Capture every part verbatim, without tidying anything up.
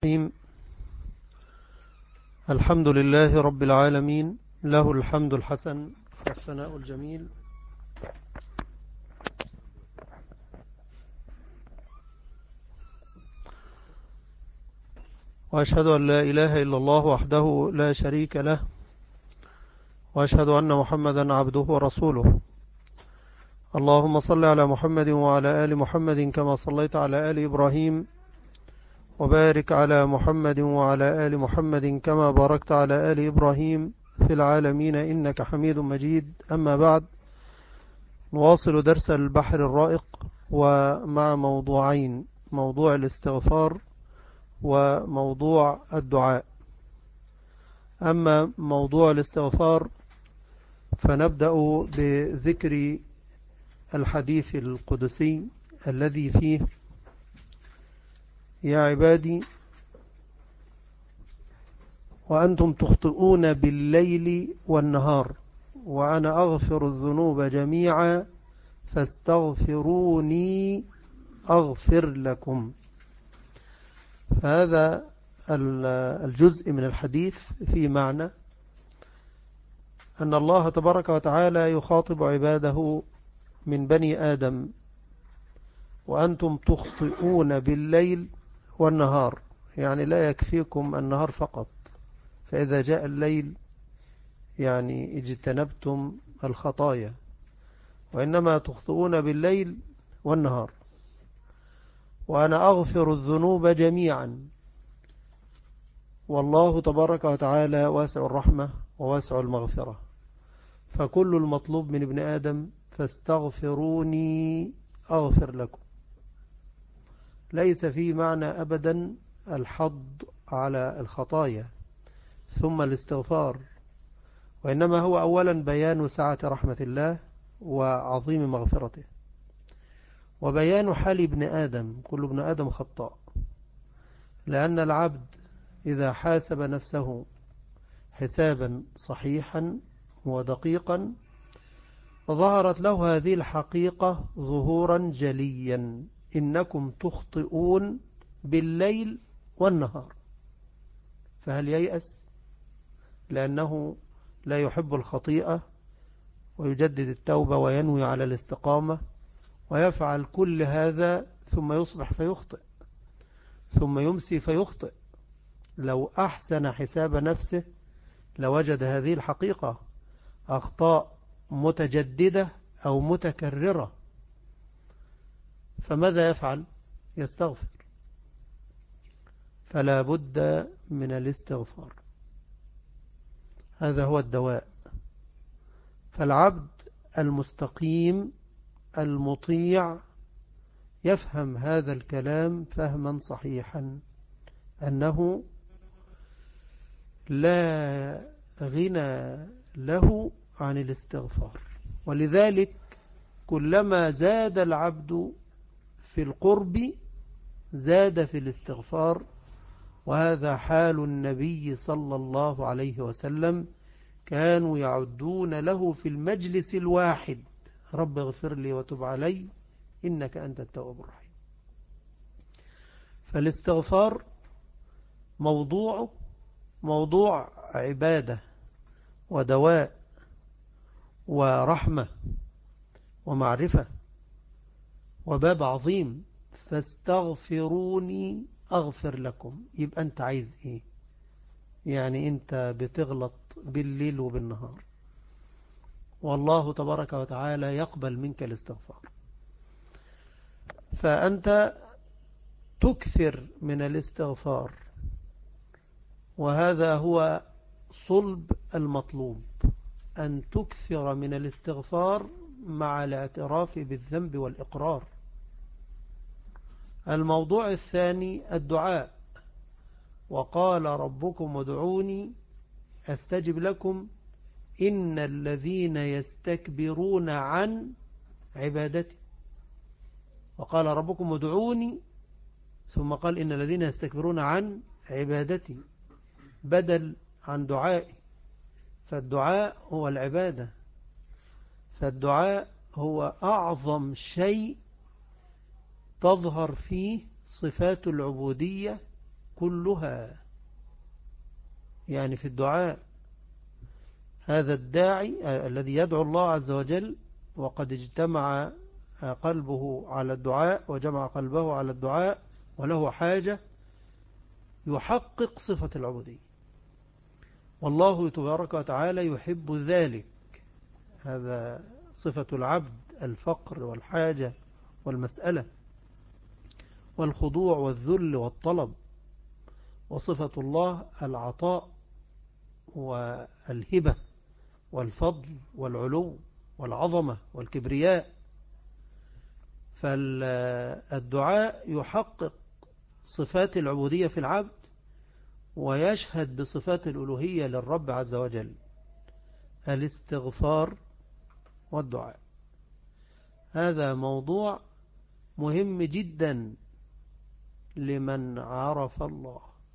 الرحيم. الحمد لله رب العالمين، له الحمد الحسن والثناء الجميل، وأشهد أن لا إله إلا الله وحده لا شريك له، وأشهد أن محمدا عبده ورسوله. اللهم صل على محمد وعلى آل محمد كما صليت على آل إبراهيم، وبارك على محمد وعلى آل محمد كما باركت على آل إبراهيم في العالمين إنك حميد مجيد. أما بعد، نواصل درس البحر الرائق، ومع موضوعين: موضوع الاستغفار وموضوع الدعاء. أما موضوع الاستغفار فنبدأ بذكر الحديث القدسي الذي فيه: يا عبادي وأنتم تخطئون بالليل والنهار وأنا أغفر الذنوب جميعا فاستغفروني أغفر لكم. فهذا الجزء من الحديث في معنى أن الله تبارك وتعالى يخاطب عباده من بني آدم: وأنتم تخطئون بالليل والنهار، يعني لا يكفيكم النهار فقط، فإذا جاء الليل يعني اجتنبتم الخطايا، وإنما تخطئون بالليل والنهار. وأنا أغفر الذنوب جميعا، والله تبارك وتعالى واسع الرحمة وواسع المغفرة، فكل المطلوب من ابن آدم فاستغفروني أغفر لكم. ليس في معنى أبدا الحض على الخطايا ثم الاستغفار، وإنما هو أولا بيان سعة رحمة الله وعظيم مغفرته، وبيان حال ابن آدم. كل ابن آدم خطاء، لأن العبد إذا حاسب نفسه حسابا صحيحا ودقيقا ظهرت له هذه الحقيقة ظهورا جليا: إنكم تخطئون بالليل والنهار. فهل ييأس؟ لأنه لا يحب الخطيئة ويجدد التوبة وينوي على الاستقامة، ويفعل كل هذا ثم يصبح فيخطئ، ثم يمسي فيخطئ. لو أحسن حساب نفسه لوجد هذه الحقيقة: أخطاء متجددة أو متكررة. فماذا يفعل؟ يستغفر. فلا بد من الاستغفار، هذا هو الدواء. فالعبد المستقيم المطيع يفهم هذا الكلام فهما صحيحا، أنه لا غنى له عن الاستغفار. ولذلك كلما زاد العبد في القرب زاد في الاستغفار، وهذا حال النبي صلى الله عليه وسلم. كانوا يعدون له في المجلس الواحد: رب اغفر لي وتب علي إنك أنت التواب الرحيم. فالاستغفار موضوع موضوع عبادة ودواء ورحمة ومعرفة، وباب عظيم. فاستغفروني أغفر لكم. يبقى أنت عايز إيه؟ يعني أنت بتغلط بالليل وبالنهار، والله تبارك وتعالى يقبل منك الاستغفار، فأنت تكثر من الاستغفار، وهذا هو صلب المطلوب: أن تكثر من الاستغفار مع الاعتراف بالذنب والإقرار. الموضوع الثاني الدعاء: وقال ربكم ادعوني أستجب لكم إن الذين يستكبرون عن عبادتي. وقال ربكم ادعوني ثم قال إن الذين يستكبرون عن عبادتي، بدل عن دعائي. فالدعاء هو العبادة، فالدعاء هو أعظم شيء تظهر فيه صفات العبودية كلها، يعني في الدعاء هذا الداعي الذي يدعو الله عز وجل وقد اجتمع قلبه على الدعاء وجمع قلبه على الدعاء وله حاجة، يحقق صفة العبودية، والله تبارك وتعالى يحب ذلك. هذا صفة العبد، الفقر والحاجة والمسألة والخضوع والذل والطلب. وصفة الله العطاء والهبة والفضل والعلو والعظمة والكبرياء. فالدعاء يحقق صفات العبودية في العبد ويشهد بصفات الألوهية للرب عز وجل. الاستغفار والدعاء هذا موضوع مهم جدا لمن عرف الله.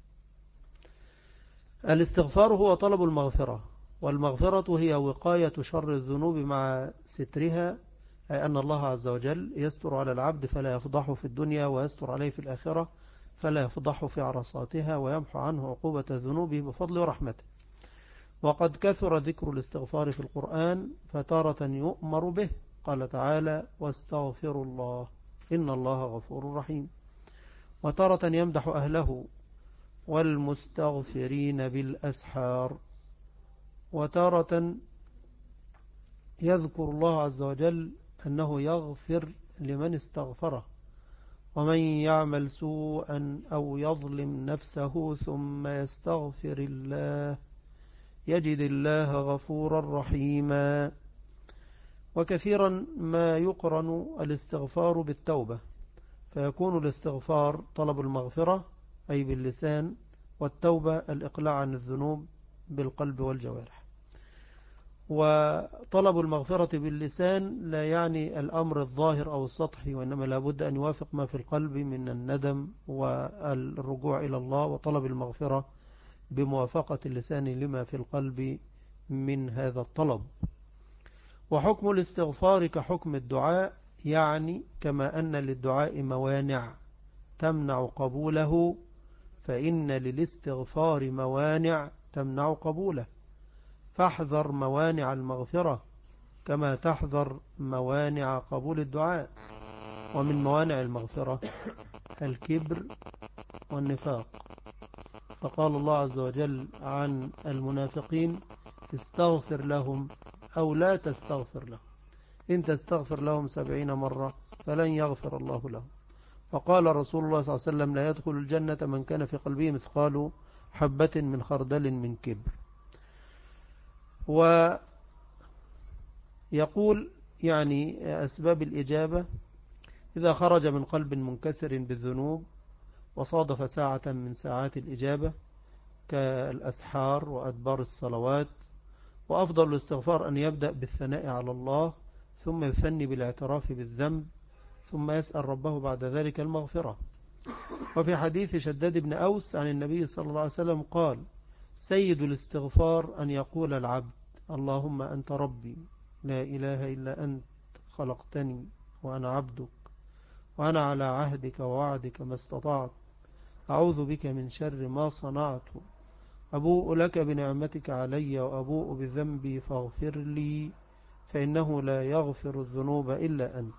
الاستغفار هو طلب المغفرة، والمغفرة هي وقاية شر الذنوب مع سترها، أي أن الله عز وجل يستر على العبد فلا يفضحه في الدنيا، ويستر عليه في الآخرة فلا يفضحه في عرصاتها، ويمحو عنه عقوبة ذنوبه بفضل ورحمته. وقد كثر ذكر الاستغفار في القرآن، فتارة يؤمر به، قال تعالى: واستغفروا الله إن الله غفور رحيم. وتارة يمدح أهله: والمستغفرين بالأسحار. وتارة يذكر الله عز وجل أنه يغفر لمن استغفره: ومن يعمل سوءا أو يظلم نفسه ثم يستغفر الله يجد الله غفورا رحيما. وكثيرا ما يقرن الاستغفار بالتوبة، فيكون الاستغفار طلب المغفرة أي باللسان، والتوبة الإقلاع عن الذنوب بالقلب والجوارح. وطلب المغفرة باللسان لا يعني الأمر الظاهر أو السطحي، وإنما لابد أن يوافق ما في القلب من الندم والرجوع إلى الله، وطلب المغفرة بموافقة اللسان لما في القلب من هذا الطلب. وحكم الاستغفار كحكم الدعاء، يعني كما أن للدعاء موانع تمنع قبوله، فإن للاستغفار موانع تمنع قبوله. فاحذر موانع المغفرة كما تحذر موانع قبول الدعاء. ومن موانع المغفرة الكبر والنفاق، فقال الله عز وجل عن المنافقين: استغفر لهم أو لا تستغفر لهم، إن تستغفر لهم سبعين مرة فلن يغفر الله لهم. فقال رسول الله صلى الله عليه وسلم: لا يدخل الجنة من كان في قلبه مثقال حبة من خردل من كبر. ويقول يعني أسباب الإجابة: إذا خرج من قلب منكسر بالذنوب وصادف ساعة من ساعات الإجابة كالأسحار وأدبار الصلوات. وأفضل الاستغفار أن يبدأ بالثناء على الله، ثم يثني بالاعتراف بالذنب، ثم يسأل ربه بعد ذلك المغفرة. وفي حديث شداد بن أوس عن النبي صلى الله عليه وسلم قال: سيد الاستغفار أن يقول العبد: اللهم أنت ربي لا إله إلا أنت خلقتني وأنا عبدك، وأنا على عهدك ووعدك ما استطعت، أعوذ بك من شر ما صنعت، أبوء لك بنعمتك علي وأبوء بذنبي فاغفر لي، فإنه لا يغفر الذنوب إلا أنت.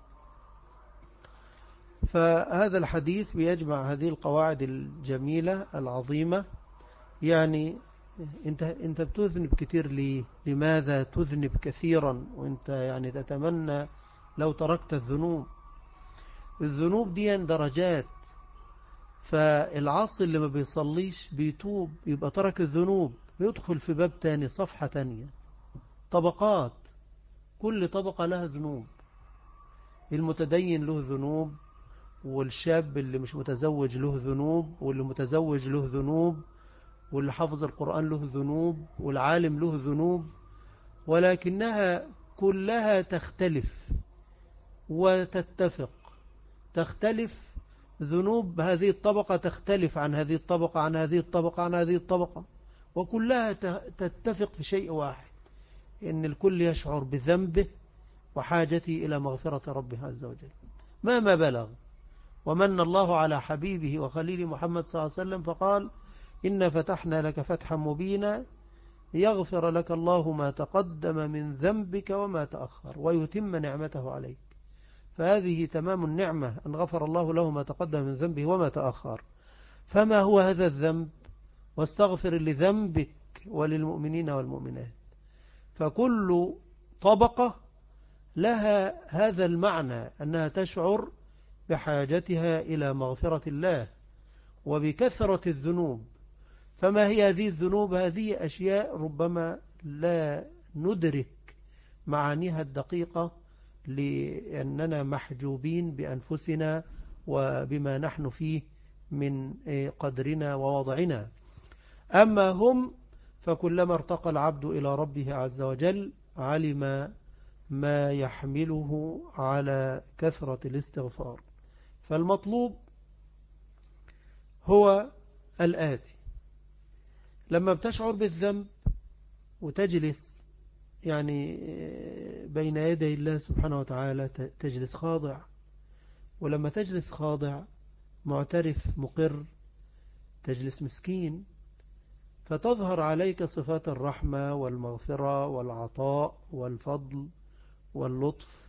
فهذا الحديث بيجمع هذه القواعد الجميلة العظيمة. يعني انت انت بتذنب كتير ليه؟ لماذا تذنب كثيرا وانت يعني تتمنى لو تركت الذنوب؟ الذنوب دي درجات، فالعاصي اللي ما بيصليش بيتوب يبقى ترك الذنوب، يدخل في باب تاني، صفحة تانية، طبقات، كل طبقة لها ذنوب. المتدين له ذنوب، والشاب اللي مش متزوج له ذنوب، واللي متزوج له ذنوب، واللي حافظ القرآن له ذنوب، والعالم له ذنوب، ولكنها كلها تختلف وتتفق. تختلف ذنوب هذه الطبقة، تختلف عن هذه الطبقة عن هذه الطبقة عن هذه الطبقة، وكلها تتفق في شيء واحد: إن الكل يشعر بذنبه وحاجته إلى مغفرة ربه عز وجل مهما بلغ. ومن الله على حبيبه وخليل محمد صلى الله عليه وسلم فقال إن فتحنا لك فتحا مبينا يغفر لك الله ما تقدم من ذنبك وما تأخر ويتم نعمته عليك. فهذه تمام النعمة أن غفر الله له ما تقدم من ذنبه وما تأخر. فما هو هذا الذنب؟ واستغفر لذنبك وللمؤمنين والمؤمنات. فكل طبقة لها هذا المعنى أنها تشعر بحاجتها إلى مغفرة الله وبكثرة الذنوب. فما هي هذه الذنوب؟ هذه أشياء ربما لا ندرك معانيها الدقيقة لأننا محجوبين بأنفسنا وبما نحن فيه من قدرنا ووضعنا. أما هم فكلما ارتقى العبد إلى ربه عز وجل علم ما يحمله على كثرة الاستغفار. فالمطلوب هو الآتي: لما بتشعر بالذنب وتجلس يعني بين يدي الله سبحانه وتعالى تجلس خاضع، ولما تجلس خاضع معترف مقر تجلس مسكين، فتظهر عليك صفات الرحمة والمغفرة والعطاء والفضل واللطف،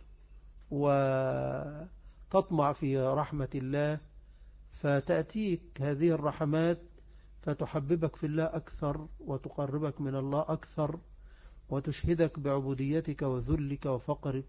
وتطمع في رحمة الله، فتأتيك هذه الرحمات فتحببك في الله أكثر وتقربك من الله أكثر وتشهدك بعبوديتك وذلك وفقرك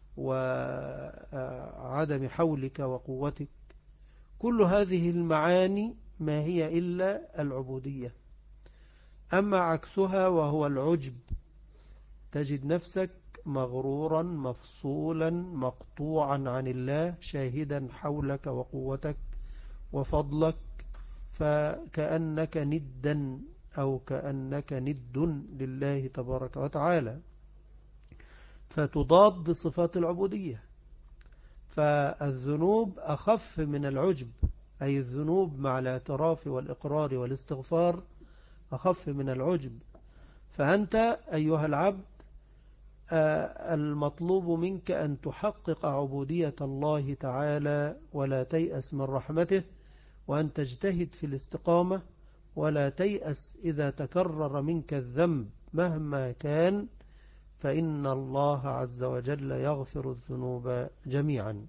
وعدم حولك وقوتك. كل هذه المعاني ما هي إلا العبودية. أما عكسها وهو العجب تجد نفسك مغرورا مفصولا مقطوعا عن الله شاهدا حولك وقوتك وفضلك، فكأنك ندا أو كأنك ند لله تبارك وتعالى، فتضاد صفات العبودية. فالذنوب أخف من العجب، أي الذنوب مع الاعتراف والإقرار والاستغفار أخف من العجب. فأنت أيها العبد المطلوب منك أن تحقق عبودية الله تعالى ولا تيأس من رحمته، وأن تجتهد في الاستقامة ولا تيأس إذا تكرر منك الذنب مهما كان، فإن الله عز وجل يغفر الذنوب جميعا.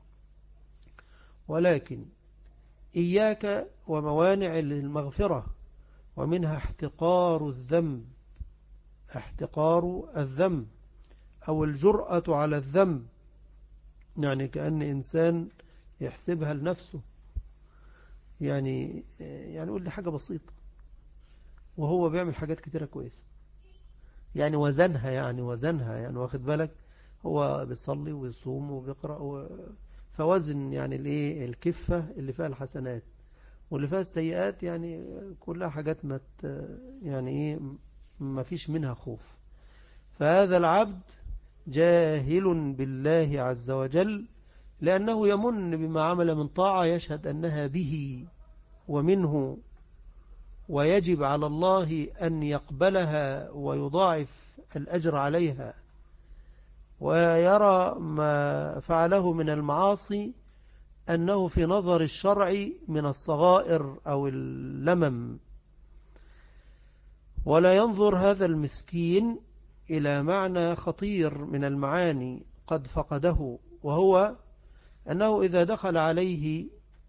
ولكن إياك وموانع للمغفرة، ومنها احتقار الذنب، احتقار الذنب أو الجرأة على الذنب، يعني كأن إنسان يحسبها لنفسه، يعني يعني يقول دي حاجة بسيطة وهو بيعمل حاجات كتيرة كويسة، يعني وزنها يعني وزنها يعني واخد بالك، هو بيصلي ويصوم وبيقرأ و... فوزن يعني الايه الكفة اللي فيها الحسنات واللي فيها السيئات، يعني كلها حاجات ما يعني ايه ما فيش منها خوف. فهذا العبد جاهل بالله عز وجل لأنه يمن بما عمل من طاعة يشهد أنها به ومنه، ويجب على الله أن يقبلها ويضاعف الأجر عليها، ويرى ما فعله من المعاصي أنه في نظر الشرع من الصغائر أو اللمم. ولا ينظر هذا المسكين إلى معنى خطير من المعاني قد فقده، وهو أنه إذا دخل عليه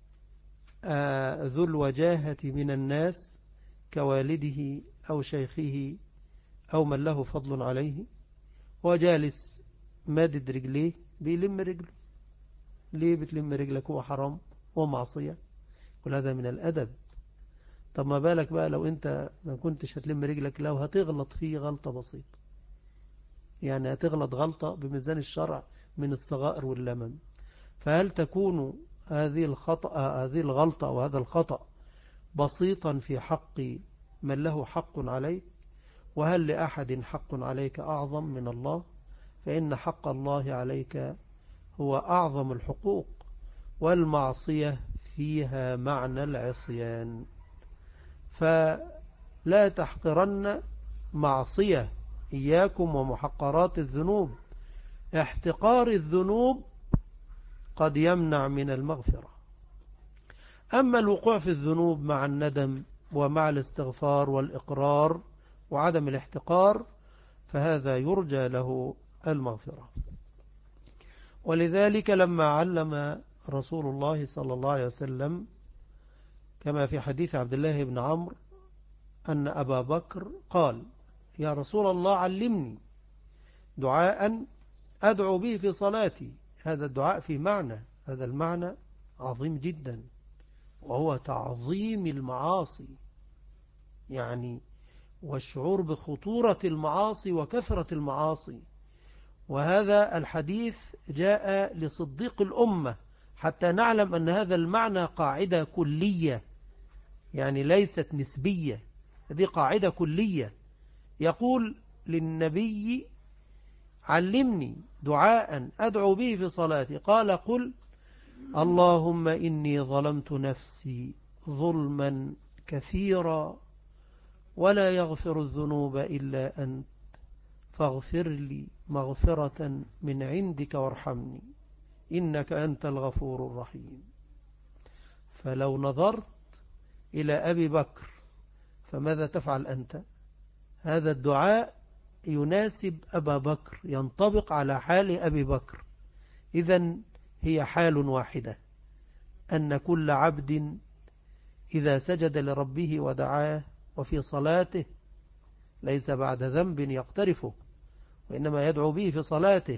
ذو الوجاهة من الناس كوالده أو شيخه أو من له فضل عليه وجالس مادد رجليه بيلم رجله. ليه بتلم رجلك؟ هو حرام ومعصية، كل هذا من الأدب. طب ما بالك بقى لو أنت ما كنتش هتلم رجلك، لو هتغلط فيه غلطة بسيطة، يعني هتغلط غلطة بميزان الشرع من الصغائر واللمم، فهل تكون هذه الخطأ هذه الغلطة وهذا الخطأ بسيطا في حق من له حق عليك؟ وهل لأحد حق عليك أعظم من الله؟ فإن حق الله عليك هو أعظم الحقوق، والمعصية فيها معنى العصيان. فلا تحقرن معصية، إياكم ومحقرات الذنوب. احتقار الذنوب قد يمنع من المغفرة، أما الوقوع في الذنوب مع الندم ومع الاستغفار والإقرار وعدم الاحتقار فهذا يرجى له المغفرة. ولذلك لما علم رسول الله صلى الله عليه وسلم كما في حديث عبد الله بن عمرو أن أبا بكر قال: يا رسول الله علمني دعاء أدعو به في صلاتي. هذا الدعاء في معنى، هذا المعنى عظيم جدا، وهو تعظيم المعاصي، يعني والشعور بخطورة المعاصي وكثرة المعاصي. وهذا الحديث جاء لصديق الأمة حتى نعلم أن هذا المعنى قاعدة كلية، يعني ليست نسبية، هذه قاعدة كلية. يقول للنبي: علمني دعاء أدعو به في صلاتي. قال: قل اللهم إني ظلمت نفسي ظلما كثيرا ولا يغفر الذنوب إلا أنت فاغفر لي مغفرة من عندك وارحمني إنك أنت الغفور الرحيم. فلو نظرت إلى أبي بكر فماذا تفعل أنت؟ هذا الدعاء يناسب أبا بكر، ينطبق على حال أبي بكر. إذن هي حال واحدة، أن كل عبد إذا سجد لربه ودعاه وفي صلاته ليس بعد ذنب يقترفه، وإنما يدعو به في صلاته،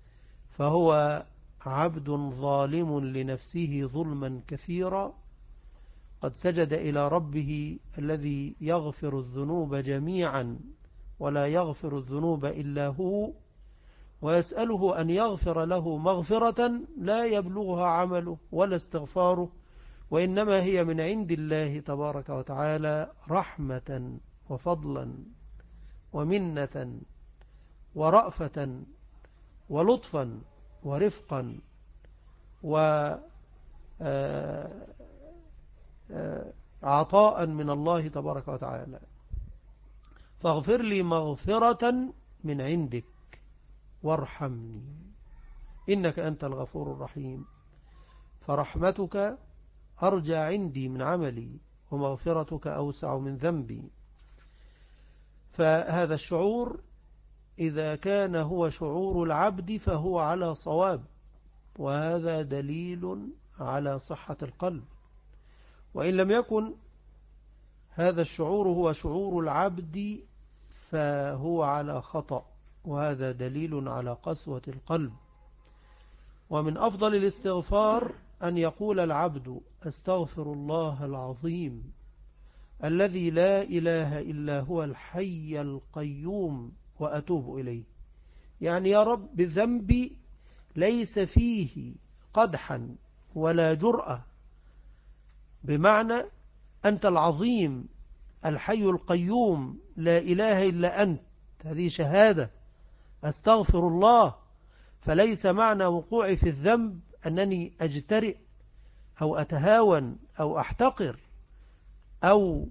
فهو عبد ظالم لنفسه ظلما كثيرا، قد سجد إلى ربه الذي يغفر الذنوب جميعا ولا يغفر الذنوب إلا هو، ويسأله أن يغفر له مغفرة لا يبلغها عمله ولا استغفاره، وإنما هي من عند الله تبارك وتعالى رحمة وفضلا ومنة ورأفة ولطفا ورفقا وعطاء من الله تبارك وتعالى. فاغفر لي مغفرة من عندك وارحمني إنك أنت الغفور الرحيم. فرحمتك أرجى عندي من عملي ومغفرتك أوسع من ذنبي. فهذا الشعور إذا كان هو شعور العبد فهو على صواب، وهذا دليل على صحة القلب. وإن لم يكن هذا الشعور هو شعور العبد فهو على خطأ، وهذا دليل على قسوة القلب. ومن أفضل الاستغفار أن يقول العبد: أستغفر الله العظيم الذي لا إله إلا هو الحي القيوم وأتوب إليه. يعني يا رب ذنبي ليس فيه قدحا ولا جرأة، بمعنى أنت العظيم الحي القيوم لا إله إلا أنت، هذه شهادة. أستغفر الله، فليس معنى وقوعي في الذنب أنني أجترئ أو أتهاون أو أحتقر أو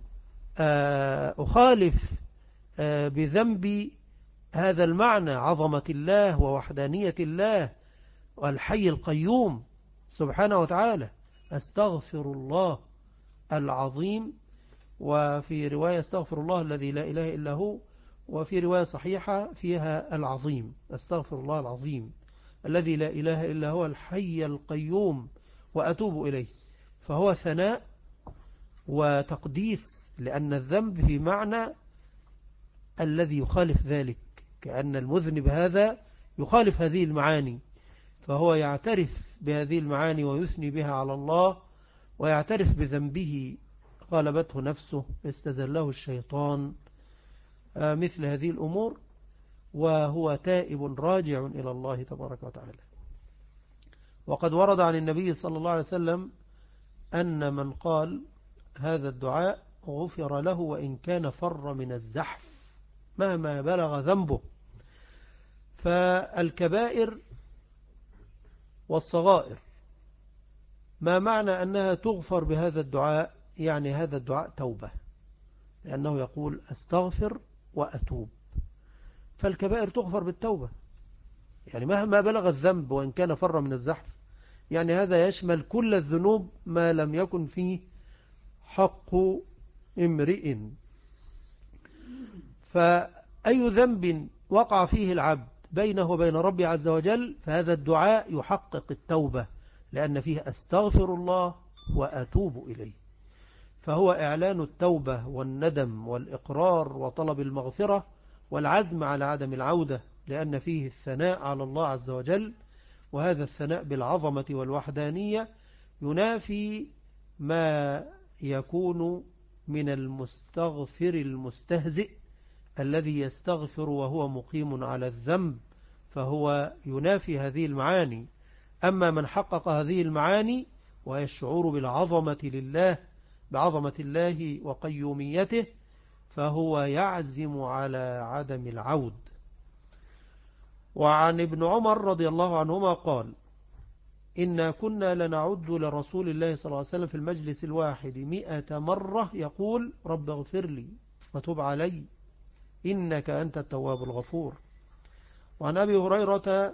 أخالف بذنبي هذا المعنى، عظمة الله ووحدانية الله والحي القيوم سبحانه وتعالى. أستغفر الله العظيم، وفي رواية استغفر الله الذي لا إله إلا هو، وفي رواية صحيحة فيها العظيم. أستغفر الله العظيم الذي لا إله إلا هو الحي القيوم وأتوب إليه. فهو ثناء وتقديس، لأن الذنب في معنى الذي يخالف ذلك، كأن المذنب هذا يخالف هذه المعاني، فهو يعترف بهذه المعاني ويثني بها على الله، ويعترف بذنبه غلبته نفسه استزله الشيطان، مثل هذه الأمور، وهو تائب راجع إلى الله تبارك وتعالى. وقد ورد عن النبي صلى الله عليه وسلم أن من قال هذا الدعاء غفر له وإن كان فر من الزحف مهما بلغ ذنبه. فالكبائر والصغائر ما معنى أنها تغفر بهذا الدعاء؟ يعني هذا الدعاء توبة، لأنه يقول أستغفر وأتوب، فالكبائر تغفر بالتوبة، يعني مهما بلغ الذنب وإن كان فر من الزحف، يعني هذا يشمل كل الذنوب ما لم يكن فيه حق امرئ. فأي ذنب وقع فيه العبد بينه وبين ربه عز وجل فهذا الدعاء يحقق التوبة، لأن فيه أستغفر الله وأتوب إليه، فهو إعلان التوبة والندم والإقرار وطلب المغفرة والعزم على عدم العودة، لأن فيه الثناء على الله عز وجل، وهذا الثناء بالعظمة والوحدانية ينافي ما يكون من المستغفر المستهزئ الذي يستغفر وهو مقيم على الذنب، فهو ينافي هذه المعاني. أما من حقق هذه المعاني وهي الشعور بالعظمة لله بعظمة الله وقيوميته فهو يعزم على عدم العود. وعن ابن عمر رضي الله عنهما قال: إنا كنا لنعد لرسول الله صلى الله عليه وسلم في المجلس الواحد مئة مرة يقول: رب اغفر لي وتب علي إنك أنت التواب الغفور. وعن أبي هريرة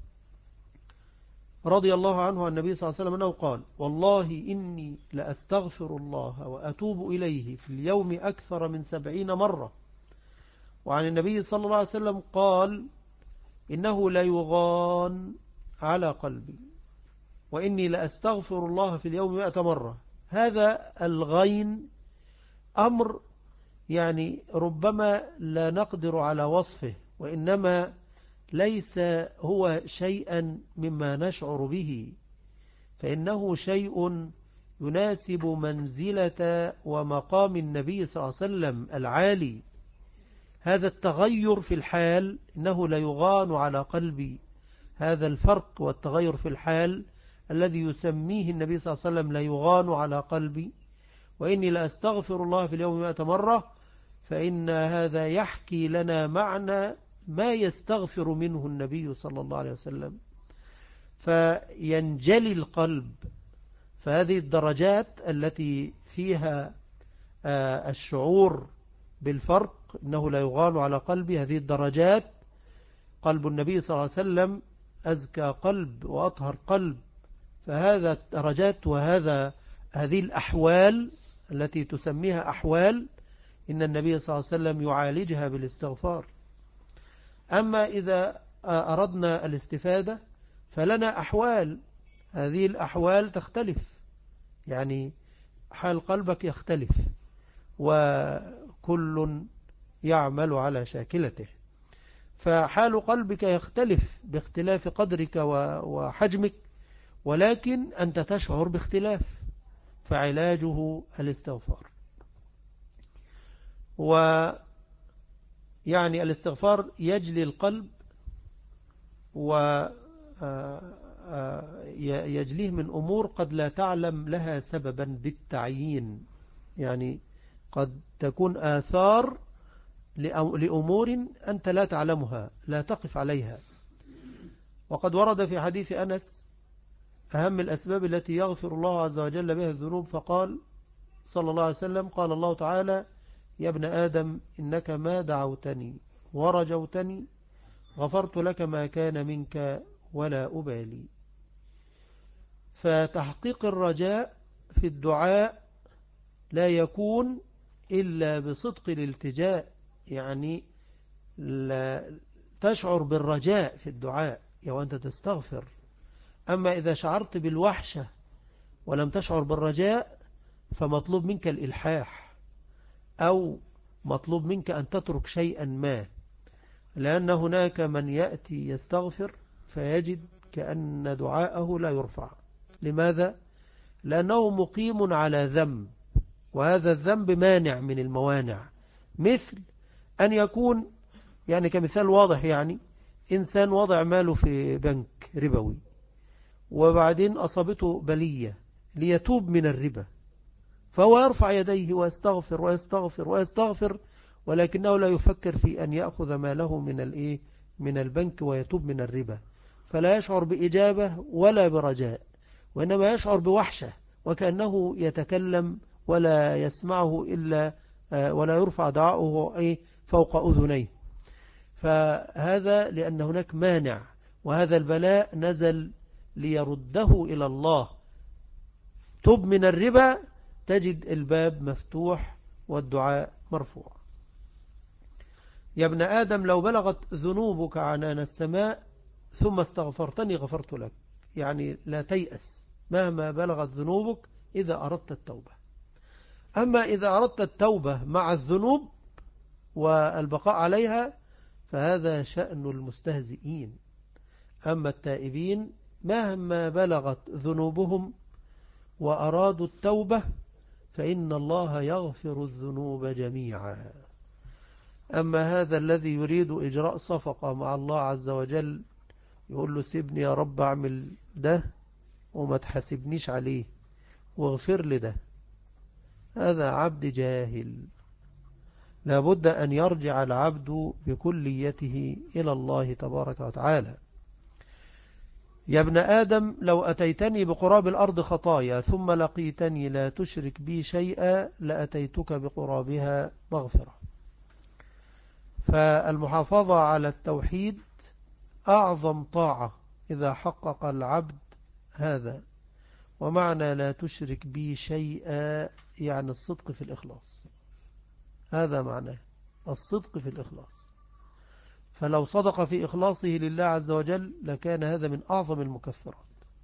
رضي الله عنه عن النبي صلى الله عليه وسلم أنه قال: والله إني لأستغفر الله وأتوب إليه في اليوم أكثر من سبعين مرة. وعن النبي صلى الله عليه وسلم قال: إنه لا يغان على قلبي وإني لأستغفر الله في اليوم مئة مرة. هذا الغين أمر يعني ربما لا نقدر على وصفه، وإنما ليس هو شيئا مما نشعر به، فإنه شيء يناسب منزلة ومقام النبي صلى الله عليه وسلم العالي. هذا التغير في الحال إنه لا يغان على قلبي، هذا الفرق والتغير في الحال الذي يسميه النبي صلى الله عليه وسلم لا يغان على قلبي وإني لأستغفر الله في اليوم مئة مرة، فإن هذا يحكي لنا معنى ما يستغفر منه النبي صلى الله عليه وسلم، فينجلي القلب. فهذه الدرجات التي فيها الشعور بالفرق إنه لا يغان على قلبي، هذه الدرجات قلب النبي صلى الله عليه وسلم أزكى قلب وأطهر قلب، فهذا الدرجات وهذا هذه الأحوال التي تسميها أحوال إن النبي صلى الله عليه وسلم يعالجها بالاستغفار. أما إذا أردنا الاستفادة فلنا أحوال، هذه الأحوال تختلف، يعني حال قلبك يختلف وكل يعمل على شاكلته، فحال قلبك يختلف باختلاف قدرك وحجمك، ولكن أنت تشعر باختلاف، فعلاجه الاستغفار. ويعني الاستغفار يجلي القلب ويجليه من أمور قد لا تعلم لها سببا بالتعيين، يعني قد تكون آثار لأمور أنت لا تعلمها لا تقف عليها. وقد ورد في حديث أنس أهم الأسباب التي يغفر الله عز وجل بها الذنوب، فقال صلى الله عليه وسلم: قال الله تعالى: يا ابن آدم إنك ما دعوتني ورجوتني غفرت لك ما كان منك ولا أبالي. فتحقيق الرجاء في الدعاء لا يكون إلا بصدق الالتجاء، يعني لا تشعر بالرجاء في الدعاء وأنت تستغفر. أما إذا شعرت بالوحشة ولم تشعر بالرجاء فمطلوب منك الإلحاح، أو مطلوب منك أن تترك شيئا ما، لأن هناك من يأتي يستغفر فيجد كأن دعاءه لا يرفع. لماذا؟ لأنه مقيم على ذنب، وهذا الذنب مانع من الموانع، مثل أن يكون يعني كمثال واضح، يعني إنسان وضع ماله في بنك ربوي وبعدين أصابته بلية ليتوب من الربا، فهو يرفع يديه ويستغفر ويستغفر ويستغفر، ولكنه لا يفكر في أن يأخذ ماله من الإيه من البنك ويتوب من الربا، فلا يشعر بإجابة ولا برجاء، وإنما يشعر بوحشة وكأنه يتكلم ولا يسمعه إلا ولا يرفع دعاؤه فوق أذنيه. فهذا لأن هناك مانع، وهذا البلاء نزل ليرده إلى الله. تب من الربا تجد الباب مفتوح والدعاء مرفوع. يا ابن آدم لو بلغت ذنوبك عنان السماء ثم استغفرتني غفرت لك. يعني لا تيأس مهما بلغت ذنوبك إذا أردت التوبة. أما إذا أردت التوبة مع الذنوب والبقاء عليها فهذا شأن المستهزئين. أما التائبين مهما بلغت ذنوبهم وأرادوا التوبة فإن الله يغفر الذنوب جميعا. أما هذا الذي يريد إجراء صفقة مع الله عز وجل يقول له سيبني يا رب أعمل ده وما تحاسبنيش عليه واغفر لي ده، هذا عبد جاهل. لابد أن يرجع العبد بكليته إلى الله تبارك وتعالى. يا ابن آدم لو أتيتني بقراب الأرض خطايا ثم لقيتني لا تشرك بي شيئا لأتيتك بقرابها مغفرة. فالمحافظة على التوحيد أعظم طاعة إذا حقق العبد هذا. ومعنى لا تشرك بي شيئا يعني الصدق في الإخلاص، هذا معناه الصدق في الإخلاص. فلو صدق في إخلاصه لله عز وجل لكان هذا من أعظم المكفرات.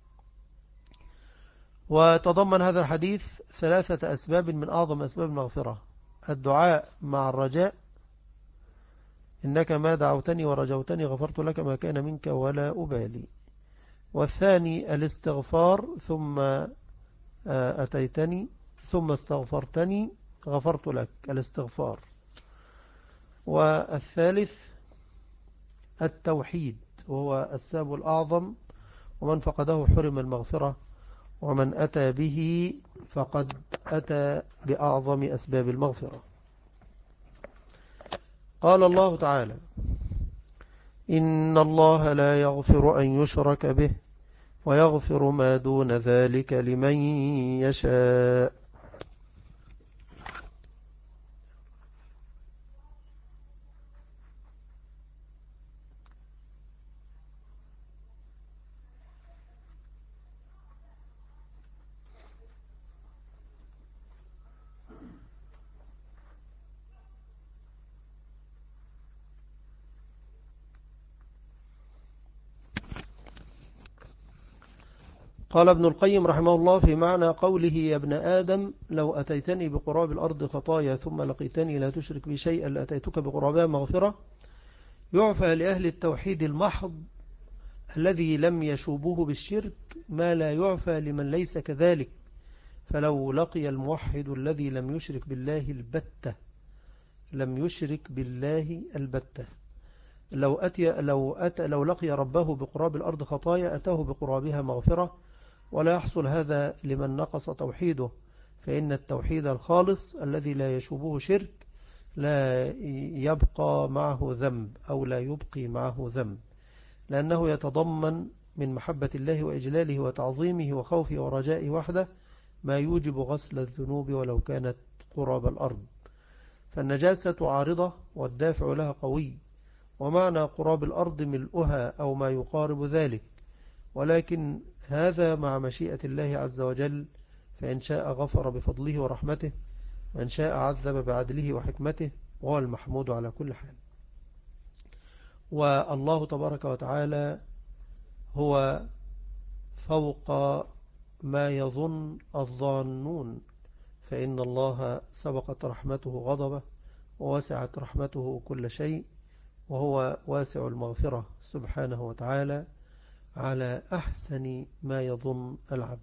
وتضمن هذا الحديث ثلاثة أسباب من أعظم أسباب المغفرة: الدعاء مع الرجاء، إنك ما دعوتني ورجوتني غفرت لك ما كان منك ولا أبالي. والثاني الاستغفار، ثم أتيتني ثم استغفرتني غفرت لك، الاستغفار. والثالث التوحيد وهو السبب الأعظم، ومن فقده حرم المغفرة، ومن أتى به فقد أتى بأعظم أسباب المغفرة. قال الله تعالى: إن الله لا يغفر أن يشرك به ويغفر ما دون ذلك لمن يشاء. قال ابن القيم رحمه الله في معنى قوله: يا ابن آدم لو أتيتني بقراب الأرض خطايا ثم لقيتني لا تشرك بي شيئا لأتيتك بقرابها مغفرة، يعفى لأهل التوحيد المحض الذي لم يشوبه بالشرك ما لا يعفى لمن ليس كذلك. فلو لقي الموحد الذي لم يشرك بالله البتة لم يشرك بالله البتة لو أتي لو أتى لو لقي ربه بقراب الأرض خطايا أتاه بقرابها مغفرة، ولا يحصل هذا لمن نقص توحيده. فإن التوحيد الخالص الذي لا يشوبه شرك لا يبقى معه ذنب أو لا يبقي معه ذنب، لأنه يتضمن من محبة الله وإجلاله وتعظيمه وخوفه ورجائه وحده ما يوجب غسل الذنوب ولو كانت قراب الأرض. فالنجاسة عارضة والدافع لها قوي، ومعنى قراب الأرض ملؤها أو ما يقارب ذلك، ولكن هذا مع مشيئة الله عز وجل، فإن شاء غفر بفضله ورحمته، وإن شاء عذب بعدله وحكمته، وهو المحمود على كل حال. والله تبارك وتعالى هو فوق ما يظن الظانون، فإن الله سبقت رحمته غضبه ووسعت رحمته كل شيء، وهو واسع المغفرة سبحانه وتعالى على أحسن ما يظن العبد.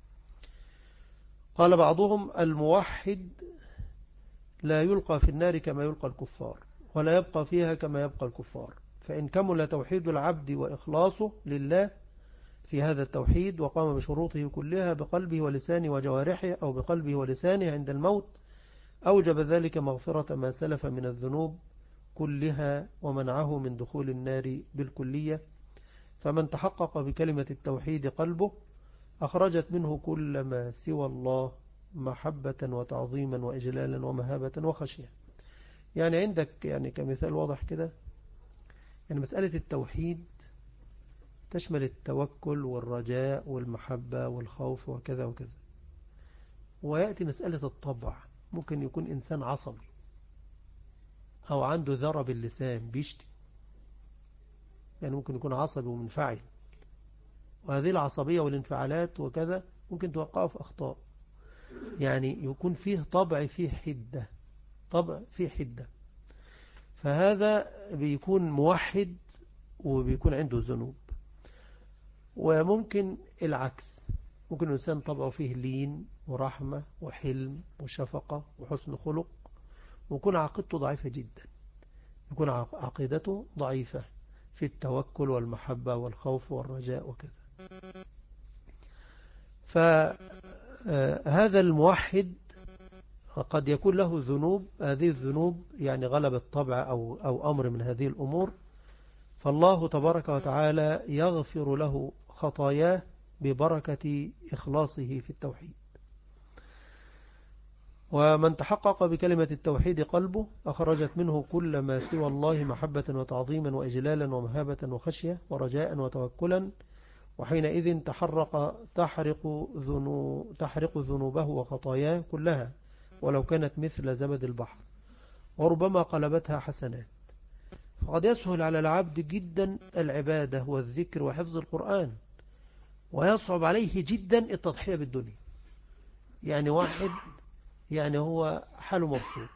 قال بعضهم: الموحد لا يلقى في النار كما يلقى الكفار، ولا يبقى فيها كما يبقى الكفار. فإن كمل توحيد العبد وإخلاصه لله في هذا التوحيد وقام بشروطه كلها بقلبه ولسانه وجوارحه أو بقلبه ولسانه عند الموت، أوجب ذلك مغفرة ما سلف من الذنوب كلها ومنعه من دخول النار بالكلية. فمن تحقق بكلمة التوحيد قلبه أخرجت منه كل ما سوى الله محبة وتعظيما وإجلالا ومهابة وخشية. يعني عندك يعني كمثال واضح كده، يعني مسألة التوحيد تشمل التوكل والرجاء والمحبة والخوف وكذا وكذا. ويأتي مسألة الطبع، ممكن يكون إنسان عصبي أو عنده ذرة باللسان بيشتي، يعني ممكن يكون عصبي ومنفعل، وهذه العصبية والانفعالات وكذا ممكن توقعه في أخطاء. يعني يكون فيه طبع فيه حدة، طبع فيه حدة، فهذا بيكون موحد وبيكون عنده ذنوب. وممكن العكس، ممكن الإنسان طبعه فيه لين ورحمة وحلم وشفقة وحسن خلق، ويكون عقيدته ضعيفة جدا، يكون عقيدته ضعيفة في التوكل والمحبة والخوف والرجاء وكذا. فهذا الموحد قد يكون له ذنوب، هذه الذنوب يعني غلبت طبع أو, أو أمر من هذه الأمور، فالله تبارك وتعالى يغفر له خطاياه ببركة إخلاصه في التوحيد. ومن تحقق بكلمة التوحيد قلبه أخرجت منه كل ما سوى الله محبة وتعظيما وإجلالا ومهابة وخشية ورجاء وتوكلا، وحينئذ تحرق تحرق, ذنو تحرق ذنوبه وخطاياه كلها ولو كانت مثل زبد البحر، وربما قلبتها حسنات. فقد يسهل على العبد جدا العبادة والذكر وحفظ القرآن، ويصعب عليه جدا التضحية بالدنيا. يعني واحد يعني هو حاله مبسوط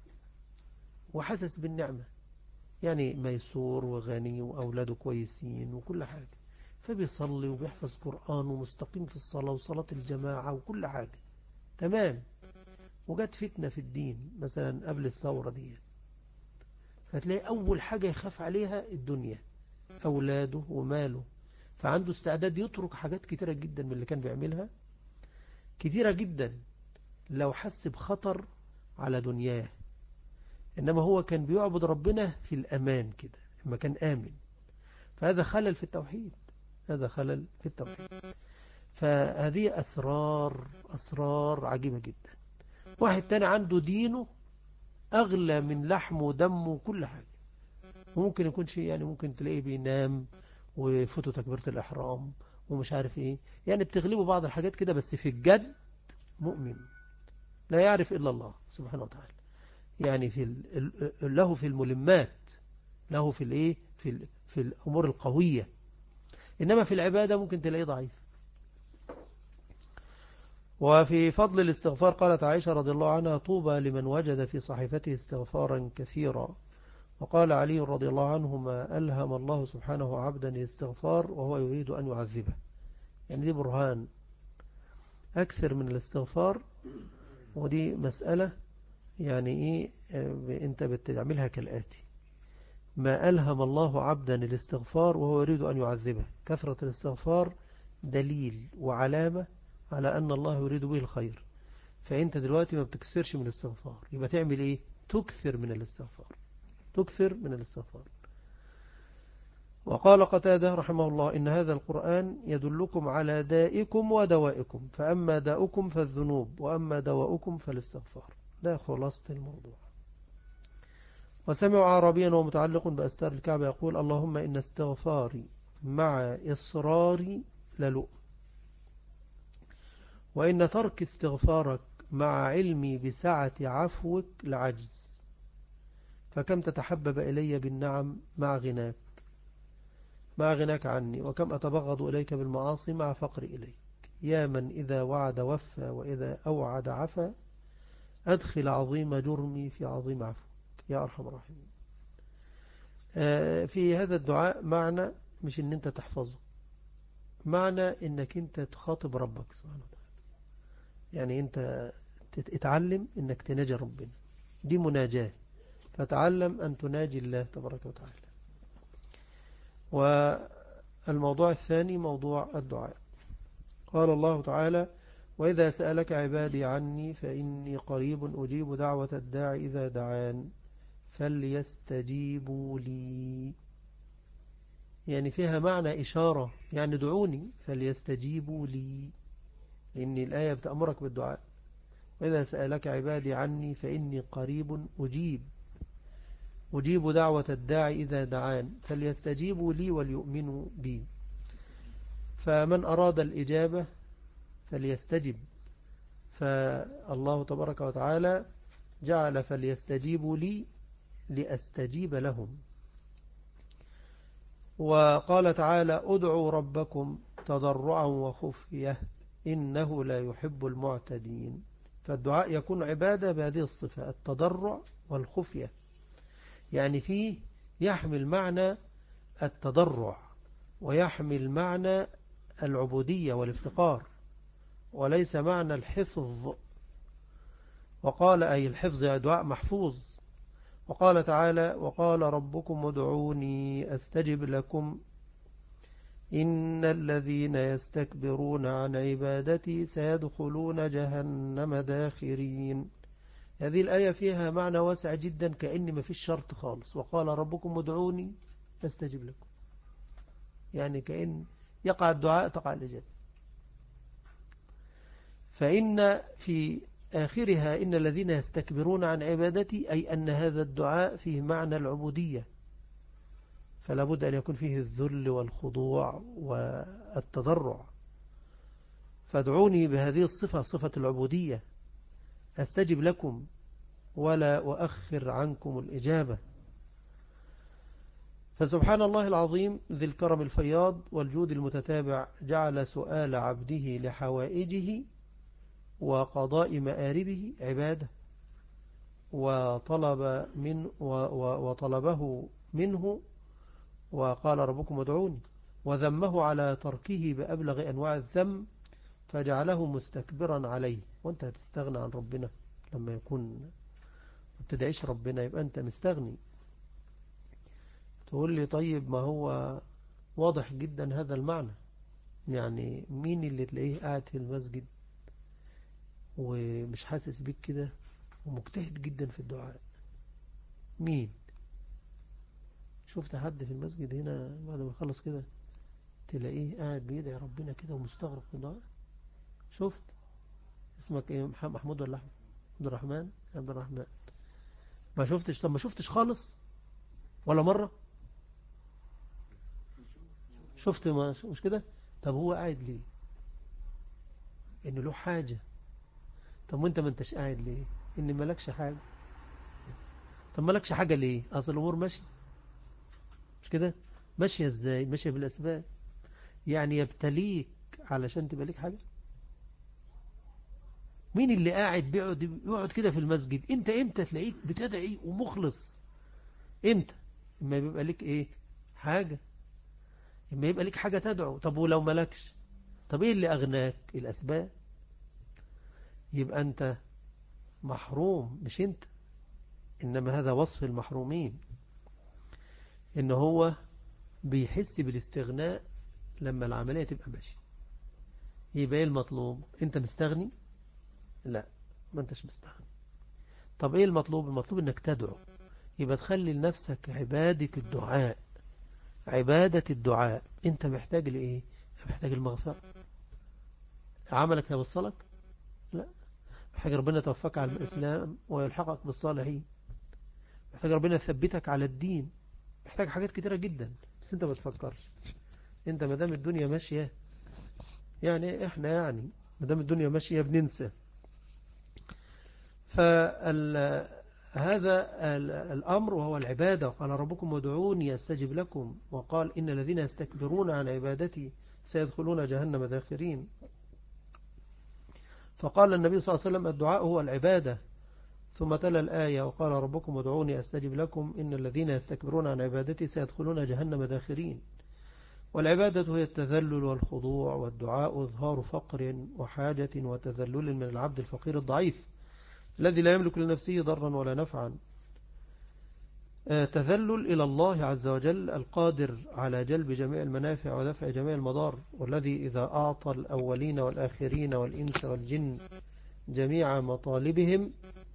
وحسس بالنعمة، يعني ميسور وغني وأولاده كويسين وكل حاجة، فبيصلي وبيحفظ قرآن ومستقيم في الصلاة وصلاة الجماعة وكل حاجة تمام، وجت فتنة في الدين مثلا قبل الثورة دي، فتلاقي أول حاجة يخاف عليها الدنيا، أولاده وماله، فعنده استعداد يترك حاجات كتيرة جدا من اللي كان بيعملها، كتيرة جدا لو حس بخطر على دنياه. إنما هو كان بيعبد ربنا في الأمان كده لما كان آمن، فهذا خلل في التوحيد، هذا خلل في التوحيد. فهذه أسرار أسرار عجيبة جدا. واحد تاني عنده دينه أغلى من لحمه ودمه وكل حاجة، وممكن يكون شيء يعني ممكن تلاقيه بينام وفوته تكبيرة الإحرام ومش عارف إيه، يعني بتغلبه بعض الحاجات كده، بس في الجد مؤمن لا يعرف إلا الله سبحانه وتعالى. يعني في له في الملمات، له في الايه في في الامور القويه، انما في العباده ممكن تلاقيه ضعيف. وفي فضل الاستغفار قالت عائشه رضي الله عنها: طوبى لمن وجد في صحيفته استغفارا كثيرا. وقال علي رضي الله عنه: ما ألهم الله سبحانه عبدا الاستغفار وهو يريد أن يعذبه. يعني دي برهان، أكثر من الاستغفار. ودي مسألة يعني إيه، أنت بتعملها كالآتي: ما ألهم الله عبدا الاستغفار وهو يريد أن يعذبه. كثرة الاستغفار دليل وعلامة على أن الله يريد به الخير. فأنت دلوقتي ما بتكسرش من الاستغفار، يبقى تعمل إيه؟ تكثر من الاستغفار، تكثر من الاستغفار. وقال قتادة رحمه الله: إن هذا القرآن يدلكم على دائكم ودوائكم، فأما داؤكم فالذنوب وأما دواؤكم فالاستغفار. ده خلاصة الموضوع. وسمع عربيا ومتعلق بأستار الكعبة يقول: اللهم إن استغفاري مع إصراري للؤم، وإن ترك استغفارك مع علمي بسعة عفوك لعجز، فكم تتحبب إلي بالنعم مع غناك مع غناك عني، وكم أتبغض إليك بالمعاصي مع فقري إليك. يا من إذا وعد وفى وإذا أوعد عفا، أدخل عظيم جرمي في عظيم عفوك يا أرحم الراحمين. في هذا الدعاء معنى مش ان انت تحفظه، معنى انك انت تخاطب ربك سبحانه وتعالى. يعني انت تتعلم انك تناجي ربنا، دي مناجاة، فتعلم ان تناجي الله تبارك وتعالى. والموضوع الثاني موضوع الدعاء. قال الله تعالى: وإذا سألك عبادي عني فإني قريب أجيب دعوة الداعي إذا دعان فليستجيبوا لي. يعني فيها معنى إشارة، يعني دعوني فليستجيبوا لي، لأن الآية بتأمرك بالدعاء. وإذا سألك عبادي عني فإني قريب أجيب أجيب دعوة الداعي إذا دعان فليستجيبوا لي وليؤمنوا بي. فمن أراد الإجابة فليستجب. فالله تبارك وتعالى جعل فليستجيبوا لي لأستجيب لهم. وقال تعالى ادعوا ربكم تضرعا وخفية إنه لا يحب المعتدين. فالدعاء يكون عبادة بهذه الصفة، التضرع والخفية، يعني فيه يحمل معنى التضرع ويحمل معنى العبودية والافتقار، وليس معنى الحفظ. وقال أي الحفظ يعني دعاء محفوظ. وقال تعالى وقال ربكم ادعوني أستجب لكم إن الذين يستكبرون عن عبادتي سيدخلون جهنم داخرين. هذه الآية فيها معنى واسع جدا، كأن ما فيش شرط خالص. وقال ربكم ادعوني أستجب لكم، يعني كأن يقع الدعاء تقع الإجابة. فإن في آخرها إن الذين يستكبرون عن عبادتي، أي أن هذا الدعاء فيه معنى العبودية، فلا بد أن يكون فيه الذل والخضوع والتضرع. فادعوني بهذه الصفة، صفة العبودية، أستجب لكم ولا أؤخر عنكم الإجابة. فسبحان الله العظيم ذي الكرم الفياض والجود المتتابع، جعل سؤال عبده لحوائجه وقضاء مآربه عبادة، وطلب من وطلبه منه وقال ربكم ادعوني، وذمه على تركه بأبلغ أنواع الذم، فجعله مستكبرا عليه. وانت هتستغنى عن ربنا لما يكون ما تدعيش ربنا، يبقى انت مستغني. تقول لي طيب ما هو واضح جدا هذا المعنى، يعني مين اللي تلاقيه قاعد في المسجد ومش حاسس بيك كده ومجتهد جدا في الدعاء؟ مين شفت حد في المسجد هنا بعد ما يخلص كده تلاقيه قاعد بيدعي ربنا كده ومستغرق في الدعاء؟ شفت؟ اسمك ايه؟ محمود ولا احمد؟ عبد الرحمن؟ عبد الرحمن. ما شفتش؟ طب ما شفتش خالص ولا مرة؟ شفت؟ ما مش كده. طب هو قاعد ليه؟ انه له حاجة. طب وانت ما انتش قاعد ليه؟ ان مالكش حاجة. طب مالكش حاجة ليه؟ اصل الامور ماشي مش كده. ماشية ازاي؟ ماشية بالاسباب. يعني يبتليك علشان تبقى ليك حاجة. مين اللي قاعد بيقعد يقعد كده في المسجد؟ انت امتى تلاقيك بتدعي ومخلص؟ امتى؟ اما يبقى لك ايه حاجة، اما يبقى لك حاجة تدعو. طب ولو مالكش؟ طب ايه اللي اغناك؟ الاسباب. يبقى انت محروم، مش انت، انما هذا وصف المحرومين، ان هو بيحس بالاستغناء لما العملية تبقى ماشية. يبقى ايه المطلوب؟ انت مستغني؟ لا، ما انتش مستغني. طب ايه المطلوب؟ المطلوب انك تدعو. يبقى تخلي لنفسك عبادة الدعاء. عبادة الدعاء. انت محتاج لايه؟ محتاج المغفرة. عملك هيوصلك؟ لا. محتاج ربنا يتوفاك على الإسلام ويلحقك بالصالحين. محتاج ربنا يثبتك على الدين. محتاج حاجات كتيرة جدا، بس انت ما تفكرش. انت مدام الدنيا ماشية، يعني احنا يعني مدام الدنيا ماشية بننسى. فهذا الأمر وهو العبادة. قال ربكم ودعوني أستجب لكم، وقال إن الذين يستكبرون عن عبادتي سيدخلون جهنم داخرين. فقال النبي صلى الله عليه وسلم الدعاء هو العبادة. ثم تلا الآية وقال ربكم ودعوني أستجب لكم إن الذين يستكبرون عن عبادتي سيدخلون جهنم داخرين. والعبادة هي التذلل والخضوع، والدعاء إظهار فقر وحاجة وتذلل من العبد الفقير الضعيف الذي لا يملك لنفسه ضرا ولا نفعا. تذلل إلى الله عز وجل القادر على جلب جميع المنافع ودفع جميع المضار، والذي إذا أعطى الأولين والآخرين والإنس والجن جميع مطالبهم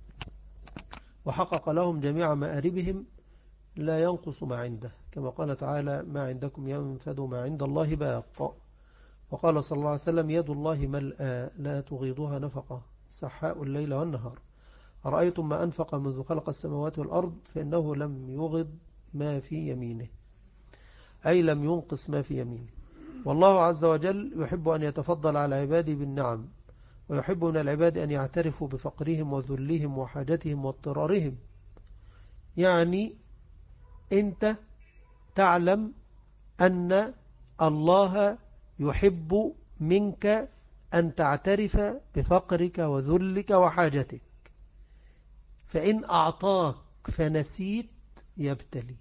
وحقق لهم جميع مآربهم لا ينقص ما عنده، كما قال تعالى ما عندكم ينفد ما عند الله باق. وقال صلى الله عليه وسلم يد الله ملأى لا تغيضها نفقة سحاء الليل والنهار. أرأيتم ما أنفق منذ خلق السماوات والأرض فإنه لم يغض ما في يمينه، أي لم ينقص ما في يمينه. والله عز وجل يحب أن يتفضل على عباده بالنعم، ويحب من العباد أن يعترفوا بفقرهم وذلهم وحاجتهم واضطرارهم. يعني أنت تعلم أن الله يحب منك أن تعترف بفقرك وذلك وحاجتك، فإن أعطاك فنسيت يبتليك